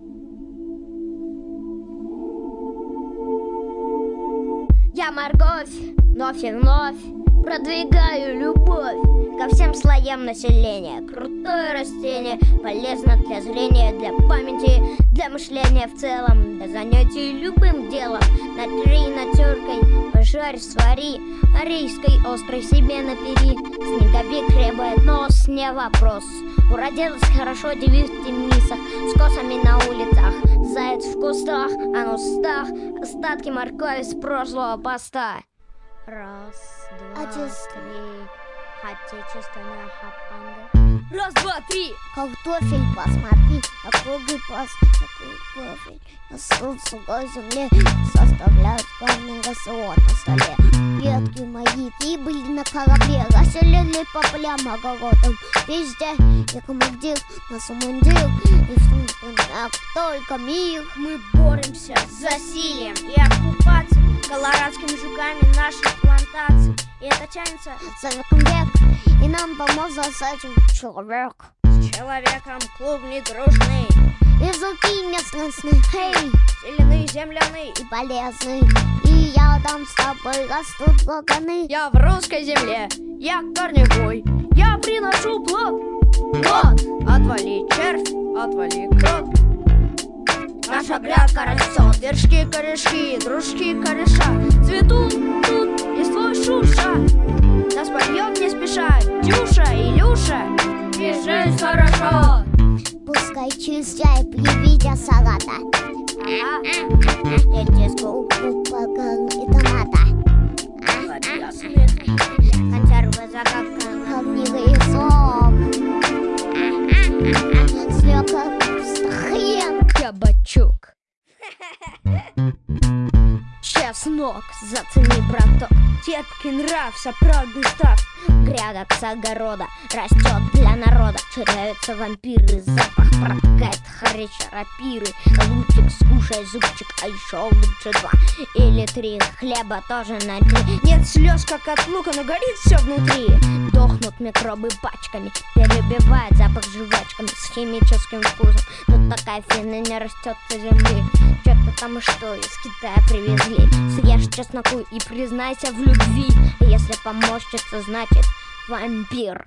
Я морковь, вновь и вновь продвигаю любовь ко всем слоям населения. Крутое растение, полезно для зрения, для памяти, для мышления в целом, для занятий любым делом. Натри натеркой, пожарь, свари, арийской острой себе напери. Снеговик хлебает нос, не вопрос. Уродилась хорошо, девиз в темницах, с косами на улицах, заяц в кустах, а на устах остатки моркови с прошлого поста. Раз, два, три. Отечественная хапанга. Раз, два, три. Картофель, посмотри, округлый пас, такой профиль. На солнце, на земле составляют главный рацион на столе. Предки мои прибыли на корабле, расселили по полям, огородам. Везде я командир, нас умандир, и в планах только мир. Мы боремся с засилием и оккупацией колорадскими жуками наших плантаций. И это тянется за век, и нам поможет с этим человек. С человеком клуб недружный. Языки местностные, хей, зеленые, земляные и полезные. И я там с тобой растут вагоны. Я в русской земле, я корневой, я приношу плод. Вот, отвали червь, отвали крот. Наша грядка растет, вершки, корешки, дружки, кореша. Цветут тут листвой шурша. Нас поет не спеша Дюша, Илюша, и жизнь хорошо. Пускай чистяй при виде салата. Ага. Эти скупы, баган и томата. Консервы, загадка, книга и сок. Свёкла, хрен, кабачок. Чеснок, зацени, браток. Терпкий нрав, сопродный тав. Грядок с огорода растет для народа. Теряются вампиры, запах пропускает хреча рапиры. Лучик, скушай зубчик, а еще лучше два или три. Хлеба тоже на три. Нет слез, как от лука, но горит все внутри. Дохнут микробы пачками, перебивает запах жвачками с химическим вкусом. Но такая фигня не растет со земли. Что-то там и что из Китая привезли. Съешь чесноку и признайся в любви. Если помощница, значит вампир.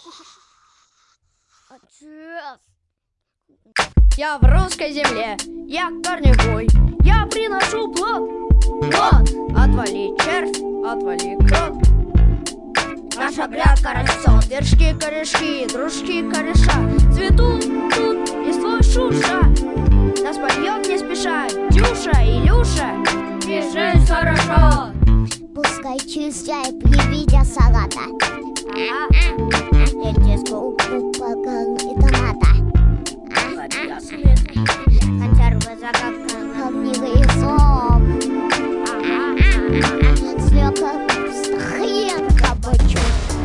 Я в русской земле, я корневой. Я приношу плод. Вот, отвали червь, отвали крот. Наша грядка растет, вершки, корешки, дружки, кореша. Цветут тут листвой шуша. Нас польет не спеша Дюша, Илюша, и жизнь хорошо. Пускай через чай при виде салата. Эти скупы покану и томата. Консервы, загадка, книга и сок. Свёкла, хрен, кабачок.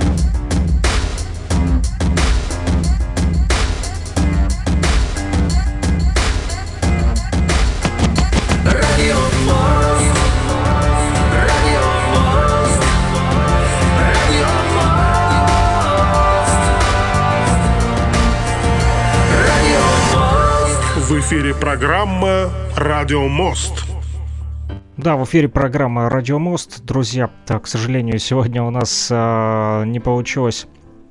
В эфире программа «Радио Мост». Да, в эфире программа «Радио Мост». Друзья, так, к сожалению, сегодня у нас э, не получилось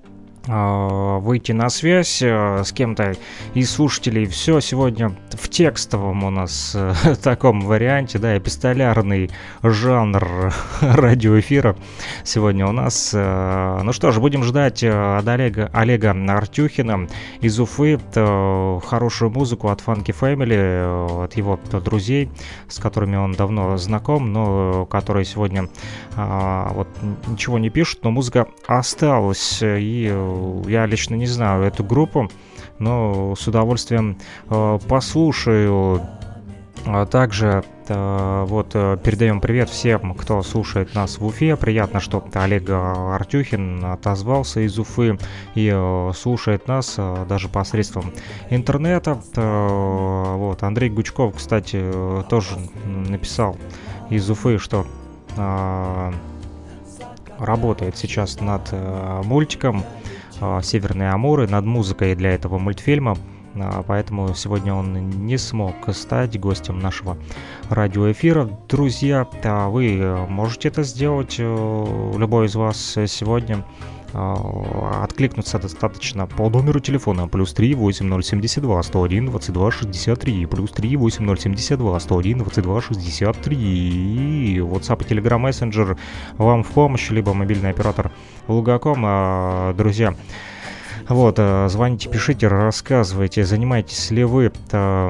э, выйти на связь э, с кем-то из слушателей. Все сегодня в текстовом у нас э, таком варианте, да, эпистолярный жанр радиоэфира сегодня у нас. Э, ну что ж, будем ждать от Олега, Олега Артюхина из Уфы э, хорошую музыку от Funky Family, э, от его друзей, с которыми он давно знаком, но которые сегодня э, вот ничего не пишут, но музыка осталась. И э, я лично не знаю эту группу, но с удовольствием э, послушаю. А также э, вот э, передаем привет всем, кто слушает нас в Уфе. Приятно, что Олег Артюхин отозвался из Уфы и э, слушает нас э, даже посредством интернета. Э, вот Андрей Гучков, кстати, э, тоже написал из Уфы, что э, работает сейчас над э, мультиком э, «Северные Амуры», над музыкой для этого мультфильма. Поэтому сегодня он не смог стать гостем нашего радиоэфира. Друзья, вы можете это сделать, любой из вас сегодня. Откликнуться достаточно по номеру телефона плюс три восемь ноль семь два сто один двадцать два шестьдесят три, плюс три восемь ноль семь два сто один двадцать два шестьдесят три. WhatsApp и Telegram Messenger вам в помощь, либо мобильный оператор Лугаком. Друзья, вот, звоните, пишите, рассказывайте, занимаетесь ли вы э,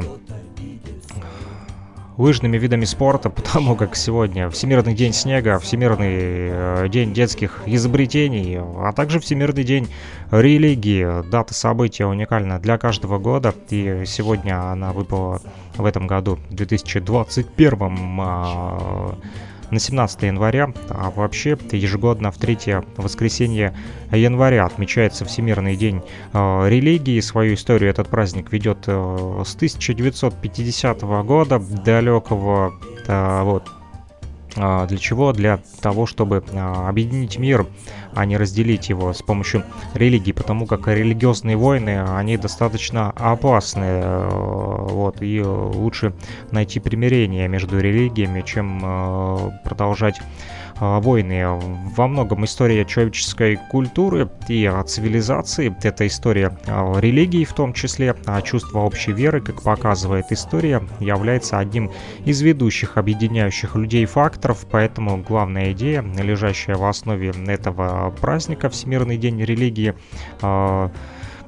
лыжными видами спорта, потому как сегодня Всемирный день снега, Всемирный э, день детских изобретений, а также Всемирный день религии. Дата события уникальна для каждого года, и сегодня она выпала в этом году, в две тысячи двадцать первом, э, на семнадцатое января, а вообще ежегодно в третье воскресенье января отмечается Всемирный день э, религии. Свою историю этот праздник ведет э, с тысяча девятьсот пятидесятого года далекого. Э, вот. Э, для чего? Для того, чтобы э, объединить мир, а не разделить его с помощью религии, потому как религиозные войны, они достаточно опасны. Э, вот, и лучше найти примирение между религиями, чем э, продолжать э, войны. Во многом история человеческой культуры и цивилизации — это история э, религии в том числе, а чувство общей веры, как показывает история, является одним из ведущих объединяющих людей факторов, поэтому главная идея, лежащая в основе этого праздника, Всемирный день религии, э,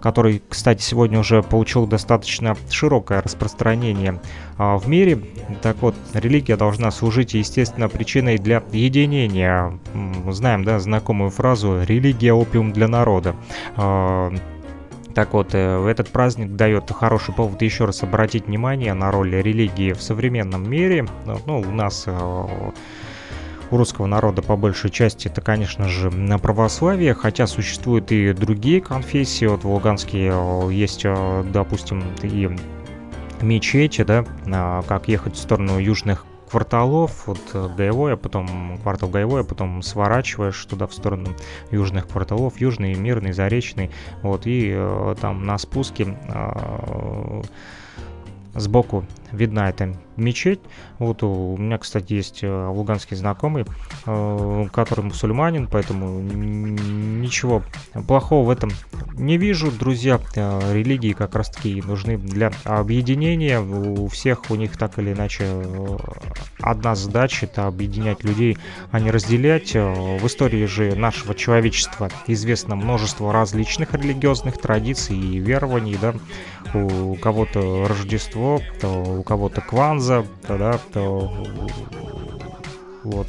который, кстати, сегодня уже получил достаточно широкое распространение в мире. Так вот, религия должна служить, естественно, причиной для единения. Знаем, да, знакомую фразу «религия – опиум для народа». Так вот, этот праздник дает хороший повод еще раз обратить внимание на роль религии в современном мире. Ну, у нас, у русского народа, по большей части, это, конечно же, православие, хотя существуют и другие конфессии. Вот в Луганске есть, допустим, и мечети, да, как ехать в сторону южных кварталов, вот Гаевое, потом квартал Гаевое, потом сворачиваешь туда в сторону южных кварталов, Южный, Мирный, Заречный, вот, и э, там на спуске э, сбоку видна эта мечеть. Вот у меня, кстати, есть луганский знакомый, который мусульманин, поэтому ничего плохого в этом не вижу, друзья. Религии как раз-таки нужны для объединения. У всех у них так или иначе одна задача — это объединять людей, а не разделять. В истории же нашего человечества известно множество различных религиозных традиций и верований, да. У кого-то Рождество, то у кого-то Кванза, да, то вот.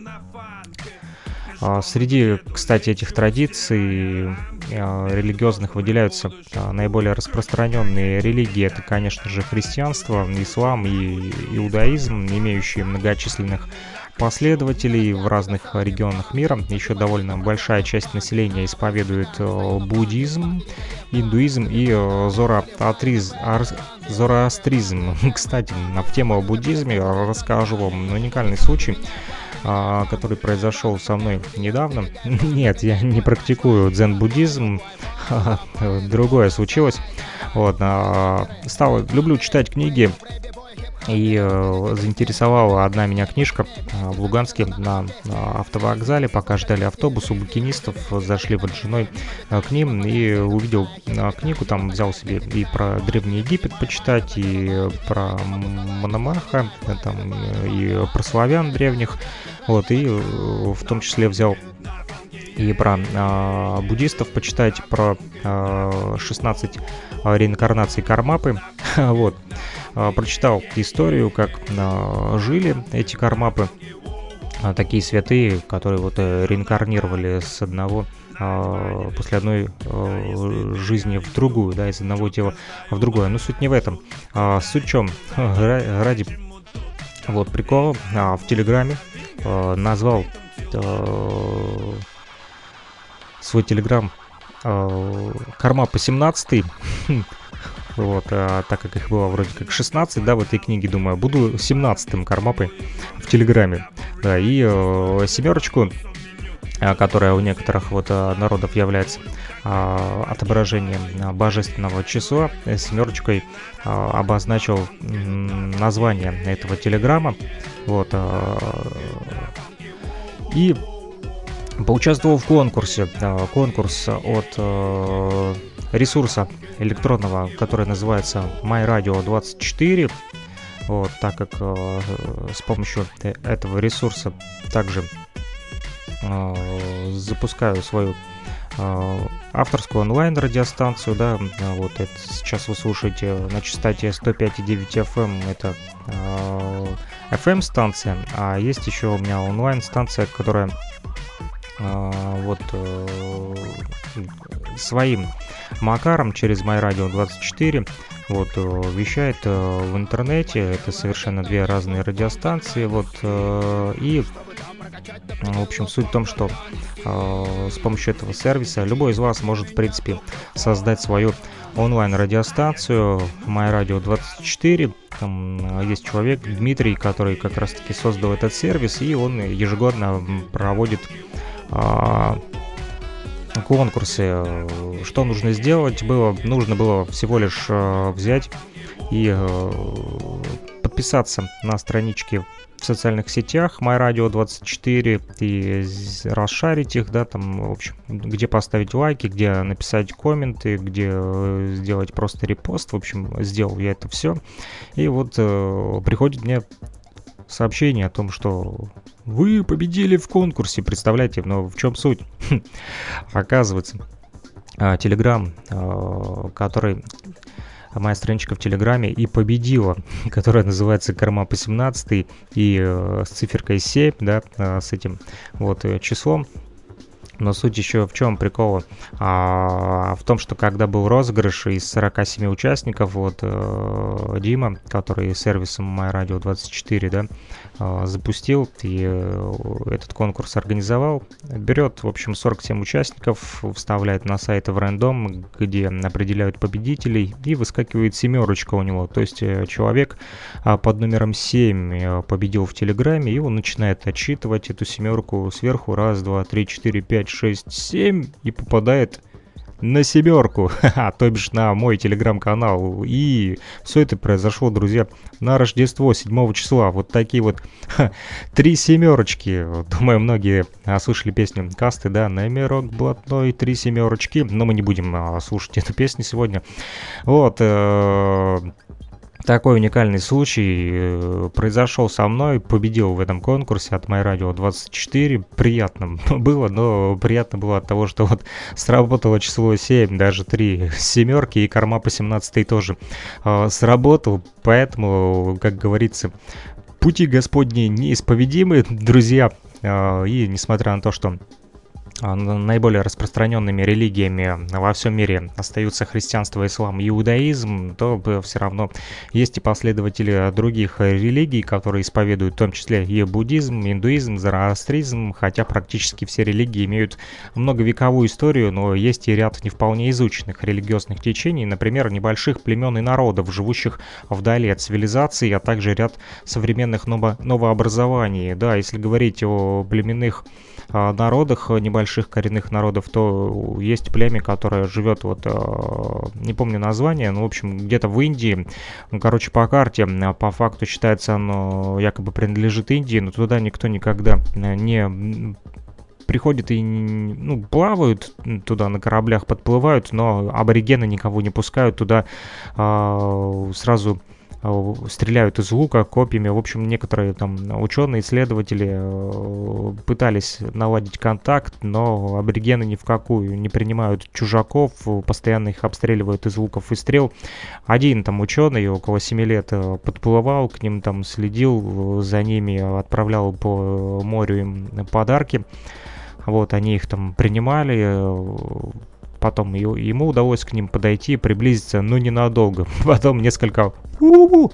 Среди, кстати, этих традиций религиозных выделяются наиболее распространенные религии. Это, конечно же, христианство, ислам и иудаизм, имеющие многочисленных последователей в разных регионах мира. Еще довольно большая часть населения исповедует буддизм, индуизм и зороастризм. Зороастризм. Кстати, в тему о буддизме расскажу вам уникальный случай, который произошел со мной недавно. Нет, я не практикую дзен-буддизм, другое случилось. Вот, стал, люблю читать книги, и э, заинтересовала одна меня книжка э, в Луганске на, на автовокзале. Пока ждали автобус, у букинистов зашли вот с женой э, к ним, и увидел э, книгу, там взял себе и про Древний Египет почитать, и про Мономаха, э, там, и про славян древних, вот, и э, в том числе взял и про э, буддистов почитать, про э, шестнадцать реинкарнаций Кармапы, вот. Прочитал историю, как э, жили эти кармапы, э, такие святые, которые вот э, реинкарнировали с одного, э, после одной э, жизни в другую, да, из одного тела в другое. Но суть не в этом. А, суть в чем? Ради вот прикола а, в Телеграме э, назвал э, свой Телеграм э, Кармапа семнадцать. Вот, а, так как их было вроде как шестнадцать, да, в этой книге, думаю, буду семнадцатым Кармапой в Телеграме. Да, и э, семерочку, э, которая у некоторых вот народов является э, отображением божественного числа, семерочкой э, обозначил э, название этого Телеграма. Вот, э, и поучаствовал в конкурсе. Э, конкурс от э, ресурса электронного, который называется май радио двадцать четыре. Вот, так как э, с помощью этого ресурса также э, запускаю свою э, авторскую онлайн-радиостанцию, да, вот это сейчас вы слушаете на частоте сто пять и девять эф эм, это э, эф эм-станция, а есть еще у меня онлайн-станция, которая э, вот э, своим макаром через май радио двадцать четыре вот вещает в интернете. Это совершенно две разные радиостанции. Вот, и в общем, суть в том, что с помощью этого сервиса любой из вас может, в принципе, создать свою онлайн-радиостанцию май радио двадцать четыре. Там есть человек, Дмитрий, который как раз-таки создал этот сервис, и он ежегодно проводит конкурсы. Что нужно сделать? Было, нужно было всего лишь э, взять и э, подписаться на странички в социальных сетях май радио двадцать четыре и расшарить их, да, там, в общем, где поставить лайки, где написать комменты, где э, сделать просто репост. В общем, сделал я это все. И вот э, приходит мне сообщение о том, что вы победили в конкурсе. Представляете, но в чем суть? Оказывается, Телеграм, который... моя страничка в Телеграме и победила, которая называется Кармапа семнадцать, и э, с циферкой семь, да, э, с этим вот э, числом. Но суть еще в чем прикол? А, в том, что когда был розыгрыш из сорока семи участников, вот э, Дима, который сервисом май радио двадцать четыре, да, э, запустил и э, этот конкурс организовал, берет, в общем, сорок семь участников, вставляет на сайт в рандом, где определяют победителей, и выскакивает семерочка у него. То есть э, человек э, под номером семь э, победил в Телеграме, и он начинает отсчитывать эту семерку сверху. Раз, два, три, четыре, пять, шесть, семь, и попадает на семерку, то бишь на мой телеграм-канал. И все это произошло, друзья, на Рождество седьмого числа. Вот такие вот ха, три семерочки. Думаю, многие а, слышали песню Касты, да, номерок блатной, три семерочки. Но мы не будем а, слушать эту песню сегодня. Вот, э- такой уникальный случай э, произошел со мной, победил в этом конкурсе от май радио двадцать четыре. Приятно было, но приятно было от того, что вот сработало число семь, даже три семерки, и Кармапа семнадцать тоже э, сработал. Поэтому, как говорится, пути Господни неисповедимы, друзья. Э, и несмотря на то, что наиболее распространенными религиями во всем мире остаются христианство, ислам и иудаизм, то все равно есть и последователи других религий, которые исповедуют в том числе и буддизм, индуизм, зороастризм, хотя практически все религии имеют многовековую историю, но есть и ряд не вполне изученных религиозных течений, например, небольших племен и народов, живущих вдали от цивилизации, а также ряд современных ново- новообразований. Да, если говорить о племенных народах, небольших коренных народов, то есть племя, которое живет, вот, не помню название, но, в общем, где-то в Индии, короче, по карте, по факту считается, оно якобы принадлежит Индии, но туда никто никогда не приходит и, ну, плавают туда на кораблях, подплывают, но аборигены никого не пускают туда, сразу стреляют из лука, копьями. В общем, некоторые там ученые, исследователи пытались наладить контакт, но аборигены ни в какую не принимают чужаков, постоянно их обстреливают из луков и стрел. Один там ученый около семи лет подплывал к ним, там следил за ними, отправлял по морю им подарки. Вот, они их там принимали. Потом ему удалось к ним подойти, приблизиться, но ненадолго. Потом несколько у-у-у,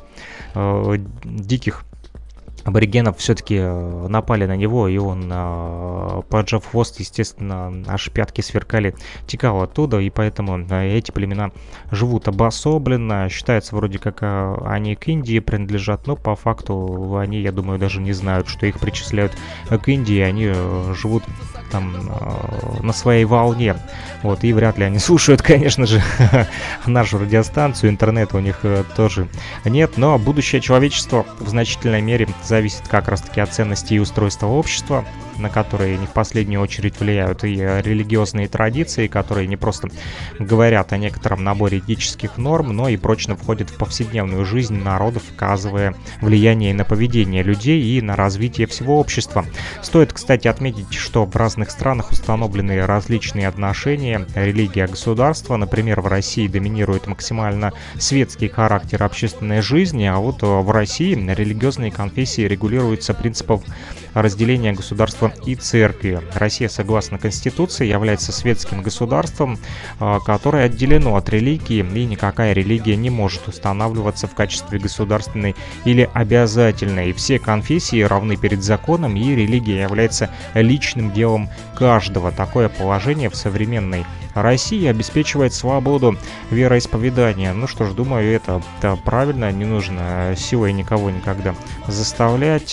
э, диких аборигенов все-таки напали на него, и он, э, поджав хвост, естественно, аж пятки сверкали, текал оттуда, и поэтому э, эти племена живут обособленно. Считается вроде как э, они к Индии принадлежат, но по факту они, я думаю, даже не знают, что их причисляют к Индии. Они э, живут там э, на своей волне. Вот, и вряд ли они слушают, конечно же, нашу радиостанцию, интернета у них э, тоже нет, но будущее человечества в значительной мере зависит как раз-таки от ценностей и устройства общества, на которые не в последнюю очередь влияют и религиозные традиции, которые не просто говорят о некотором наборе этических норм, но и прочно входят в повседневную жизнь народов, оказывая влияние на поведение людей и на развитие всего общества. Стоит, кстати, отметить, что в разных странах установлены различные отношения религия-государство. Например, в России доминирует максимально светский характер общественной жизни, а вот в России религиозные конфессии регулируются принципом разделения государства и церкви. Россия, согласно Конституции, является светским государством, которое отделено от религии, и никакая религия не может устанавливаться в качестве государственной или обязательной. Все конфессии равны перед законом, и религия является личным делом каждого. Такое положение в современной России обеспечивает свободу вероисповедания. Ну что ж, думаю, это, это правильно, не нужно силой никого никогда заставлять,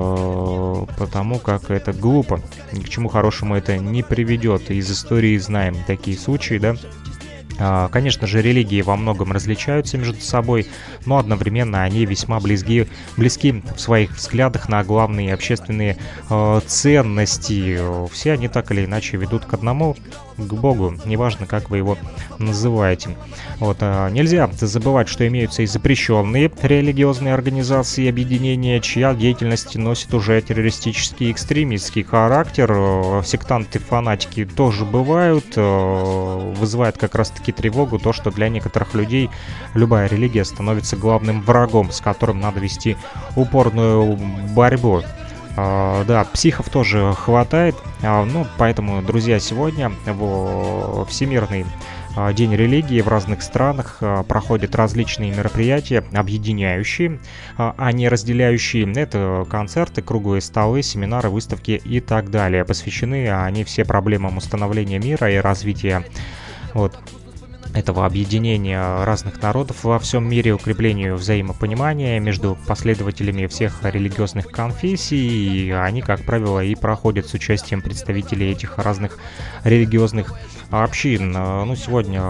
потому как это глупо, ни к чему хорошему это не приведет. Из истории знаем такие случаи, да, Конечно же, религии во многом различаются между собой, но одновременно они весьма близки, близки в своих взглядах на главные общественные э, ценности. Все они так или иначе ведут к одному, к Богу, неважно, как вы его называете. Вот, э, нельзя забывать, что имеются и запрещенные религиозные организации и объединения, чья деятельность носит уже террористический, экстремистский характер. Э, сектанты-фанатики тоже бывают, э, вызывают как раз-таки тревогу то, что для некоторых людей любая религия становится главным врагом, с которым надо вести упорную борьбу. Uh, да, психов тоже хватает, uh, ну, поэтому, друзья, сегодня в Всемирный uh, день религии в разных странах uh, проходят различные мероприятия, объединяющие, uh, а не разделяющие. Это концерты, круглые столы, семинары, выставки и так далее. Посвящены они все проблемам установления мира и развития вот этого объединения разных народов во всем мире, укреплению взаимопонимания между последователями всех религиозных конфессий. И они, как правило, и проходят с участием представителей этих разных религиозных общин. Ну, сегодня,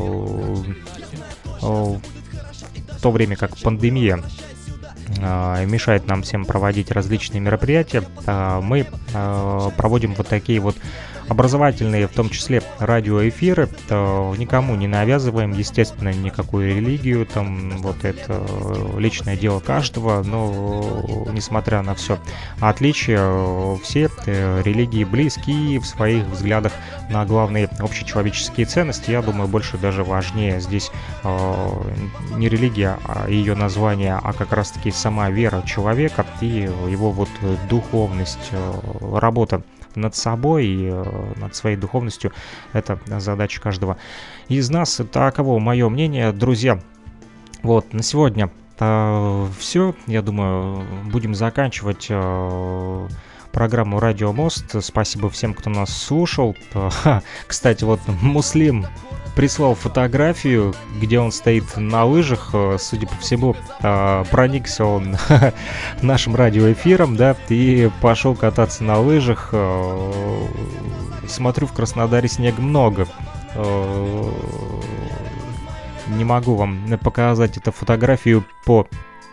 в то время как пандемия мешает нам всем проводить различные мероприятия, мы проводим вот такие вот образовательные, в том числе радиоэфиры, никому не навязываем, естественно, никакую религию, там вот это личное дело каждого, но несмотря на все отличия, все религии близки в своих взглядах на главные общечеловеческие ценности. Я думаю, больше даже важнее здесь не религия, а ее название, а как раз-таки сама вера человека и его вот духовность, работа над собой и над своей духовностью. Это задача каждого из нас. Таково мое мнение, друзья. Вот, на сегодня э, все. Я думаю, будем заканчивать э, программу «Радио Мост». Спасибо всем, кто нас слушал. Кстати, вот Муслим прислал фотографию, где он стоит на лыжах. Судя по всему, проникся он нашим радиоэфиром, да, и пошел кататься на лыжах. Смотрю, в Краснодаре снега много. Не могу вам показать эту фотографию по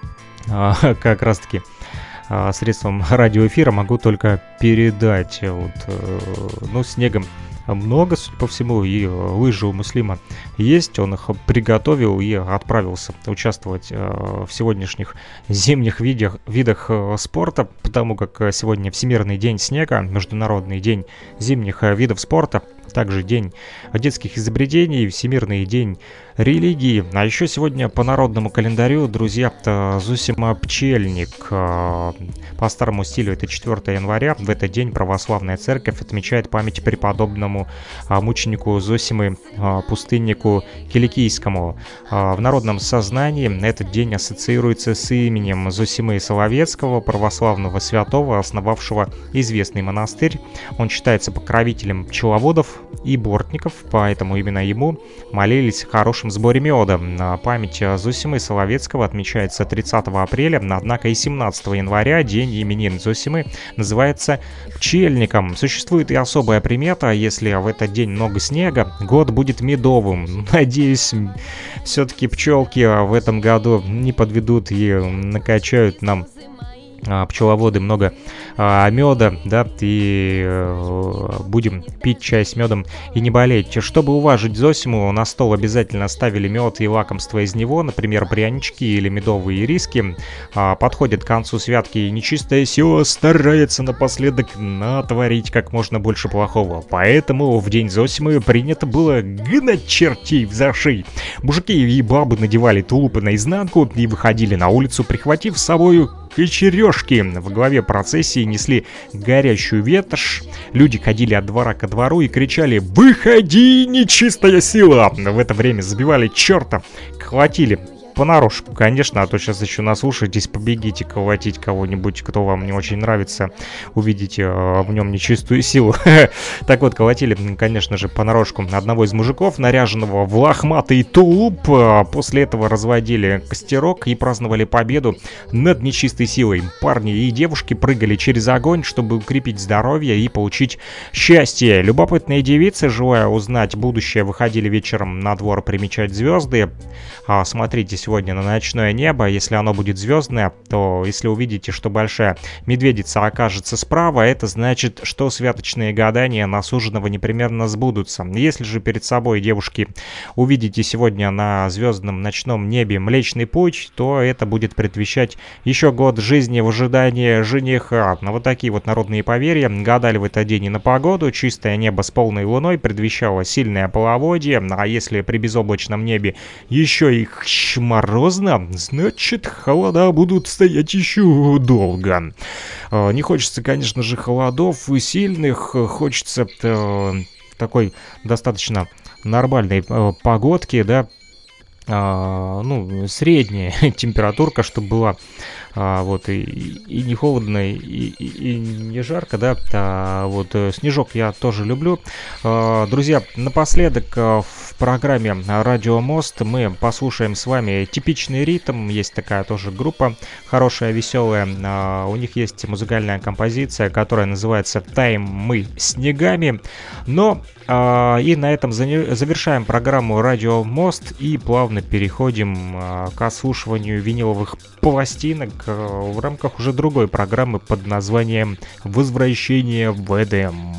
как раз-таки средством радиоэфира, могу только передать. Вот, ну, снегом много, судя по всему, и лыжи у Муслима есть, он их приготовил и отправился участвовать в сегодняшних зимних видах, видах спорта, потому как сегодня Всемирный день снега, Международный день зимних видов спорта, также день детских изобретений, Всемирный день религии. А еще сегодня по народному календарю, друзья, Зосима Пчельник. По старому стилю это четвёртого января. В этот день православная церковь отмечает память преподобному мученику Зосимы Пустыннику Киликийскому. В народном сознании этот день ассоциируется с именем Зосимы Соловецкого, православного святого, основавшего известный монастырь. Он считается покровителем пчеловодов и бортников, поэтому именно ему молились о хорошем сборе меда. Память Зосимы Соловецкого отмечается тридцатого апреля, однако и семнадцатого января, день именин Зосимы, называется пчельником. Существует и особая примета: если в этот день много снега, год будет медовым. Надеюсь, все-таки пчелки в этом году не подведут и накачают нам пчеловоды много а, меда, да, и э, будем пить чай с медом и не болеть. Чтобы уважить Зосиму, на стол обязательно ставили мед и лакомства из него, например, прянички или медовые ириски. А, подходит к концу святки, и нечистая сила старается напоследок натворить как можно больше плохого. Поэтому в день Зосимы принято было гнать чертей в зашей. Мужики и бабы надевали тулупы наизнанку и выходили на улицу, прихватив с собой кочережки. В главе процессии несли горящую ветошь. Люди ходили от двора ко двору и кричали: «Выходи, нечистая сила!» В это время забивали черта, хватили понарошку, конечно, а то сейчас еще наслушаетесь, побегите колотить кого-нибудь, кто вам не очень нравится, увидите в нем нечистую силу. Так вот, колотили, конечно же, понарошку одного из мужиков, наряженного в лохматый тулуп. После этого разводили костерок и праздновали победу над нечистой силой. Парни и девушки прыгали через огонь, чтобы укрепить здоровье и получить счастье. Любопытные девицы, желая узнать будущее, выходили вечером на двор примечать звезды. А, смотрите сегодня на ночное небо. Если оно будет звездное, то если увидите, что большая медведица окажется справа, это значит, что святочные гадания на суженого непременно сбудутся. Если же перед собой, девушки, увидите сегодня на звездном ночном небе Млечный Путь, то это будет предвещать еще год жизни в ожидании жениха. На вот такие вот народные поверья гадали в этот день и на погоду. Чистое небо с полной луной предвещало сильное половодье, а если при безоблачном небе еще и морозно, значит, холода будут стоять еще долго. Не хочется, конечно же, холодов и сильных, хочется такой достаточно нормальной погодки, да, ну, средняя температурка, чтобы была а, вот и, и не холодно, и, и, и не жарко, да, а, вот снежок я тоже люблю. А, друзья, напоследок в программе «Радио Мост» мы послушаем с вами типичный ритм. Есть такая тоже группа, хорошая, веселая. А, у них есть музыкальная композиция, которая называется «Таем мы снегами». Но а, и на этом завершаем программу «Радио Мост» и плавно переходим а, к ослушиванию виниловых пластинок а, в рамках уже другой программы под названием «Возвращение в Эдем».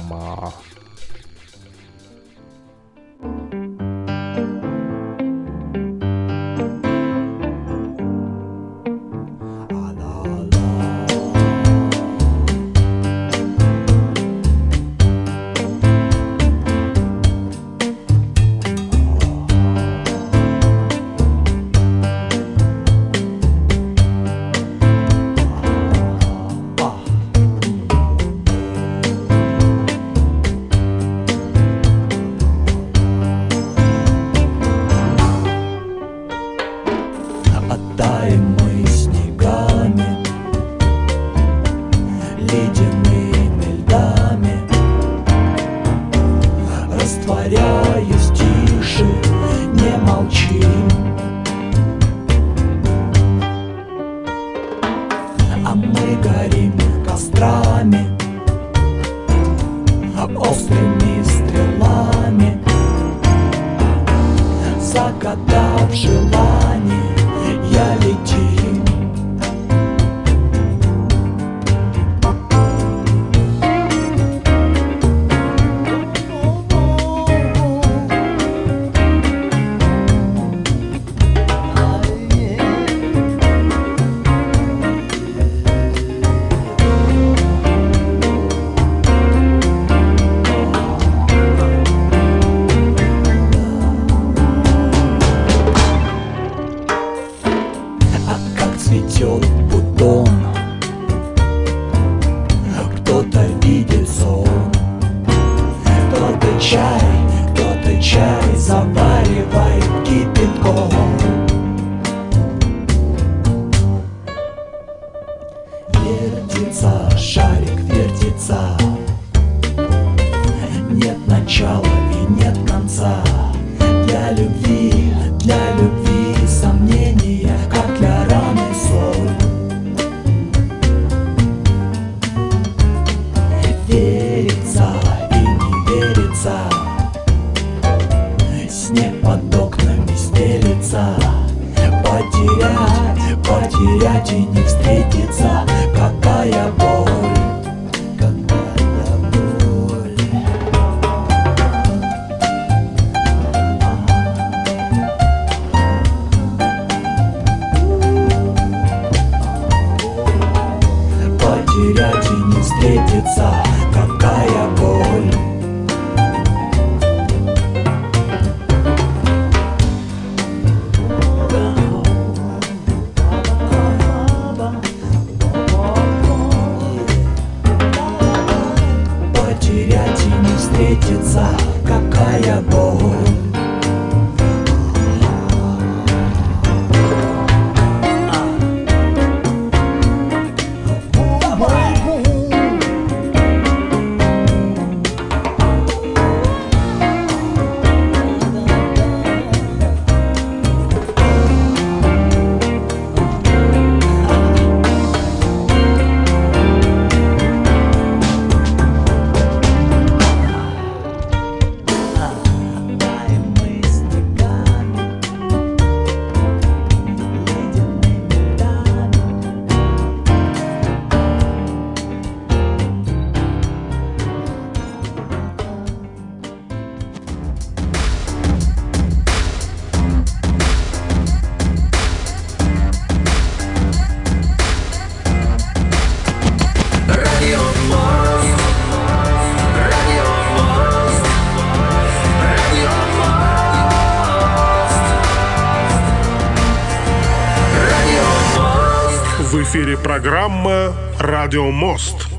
эфире программа «Радио Мост».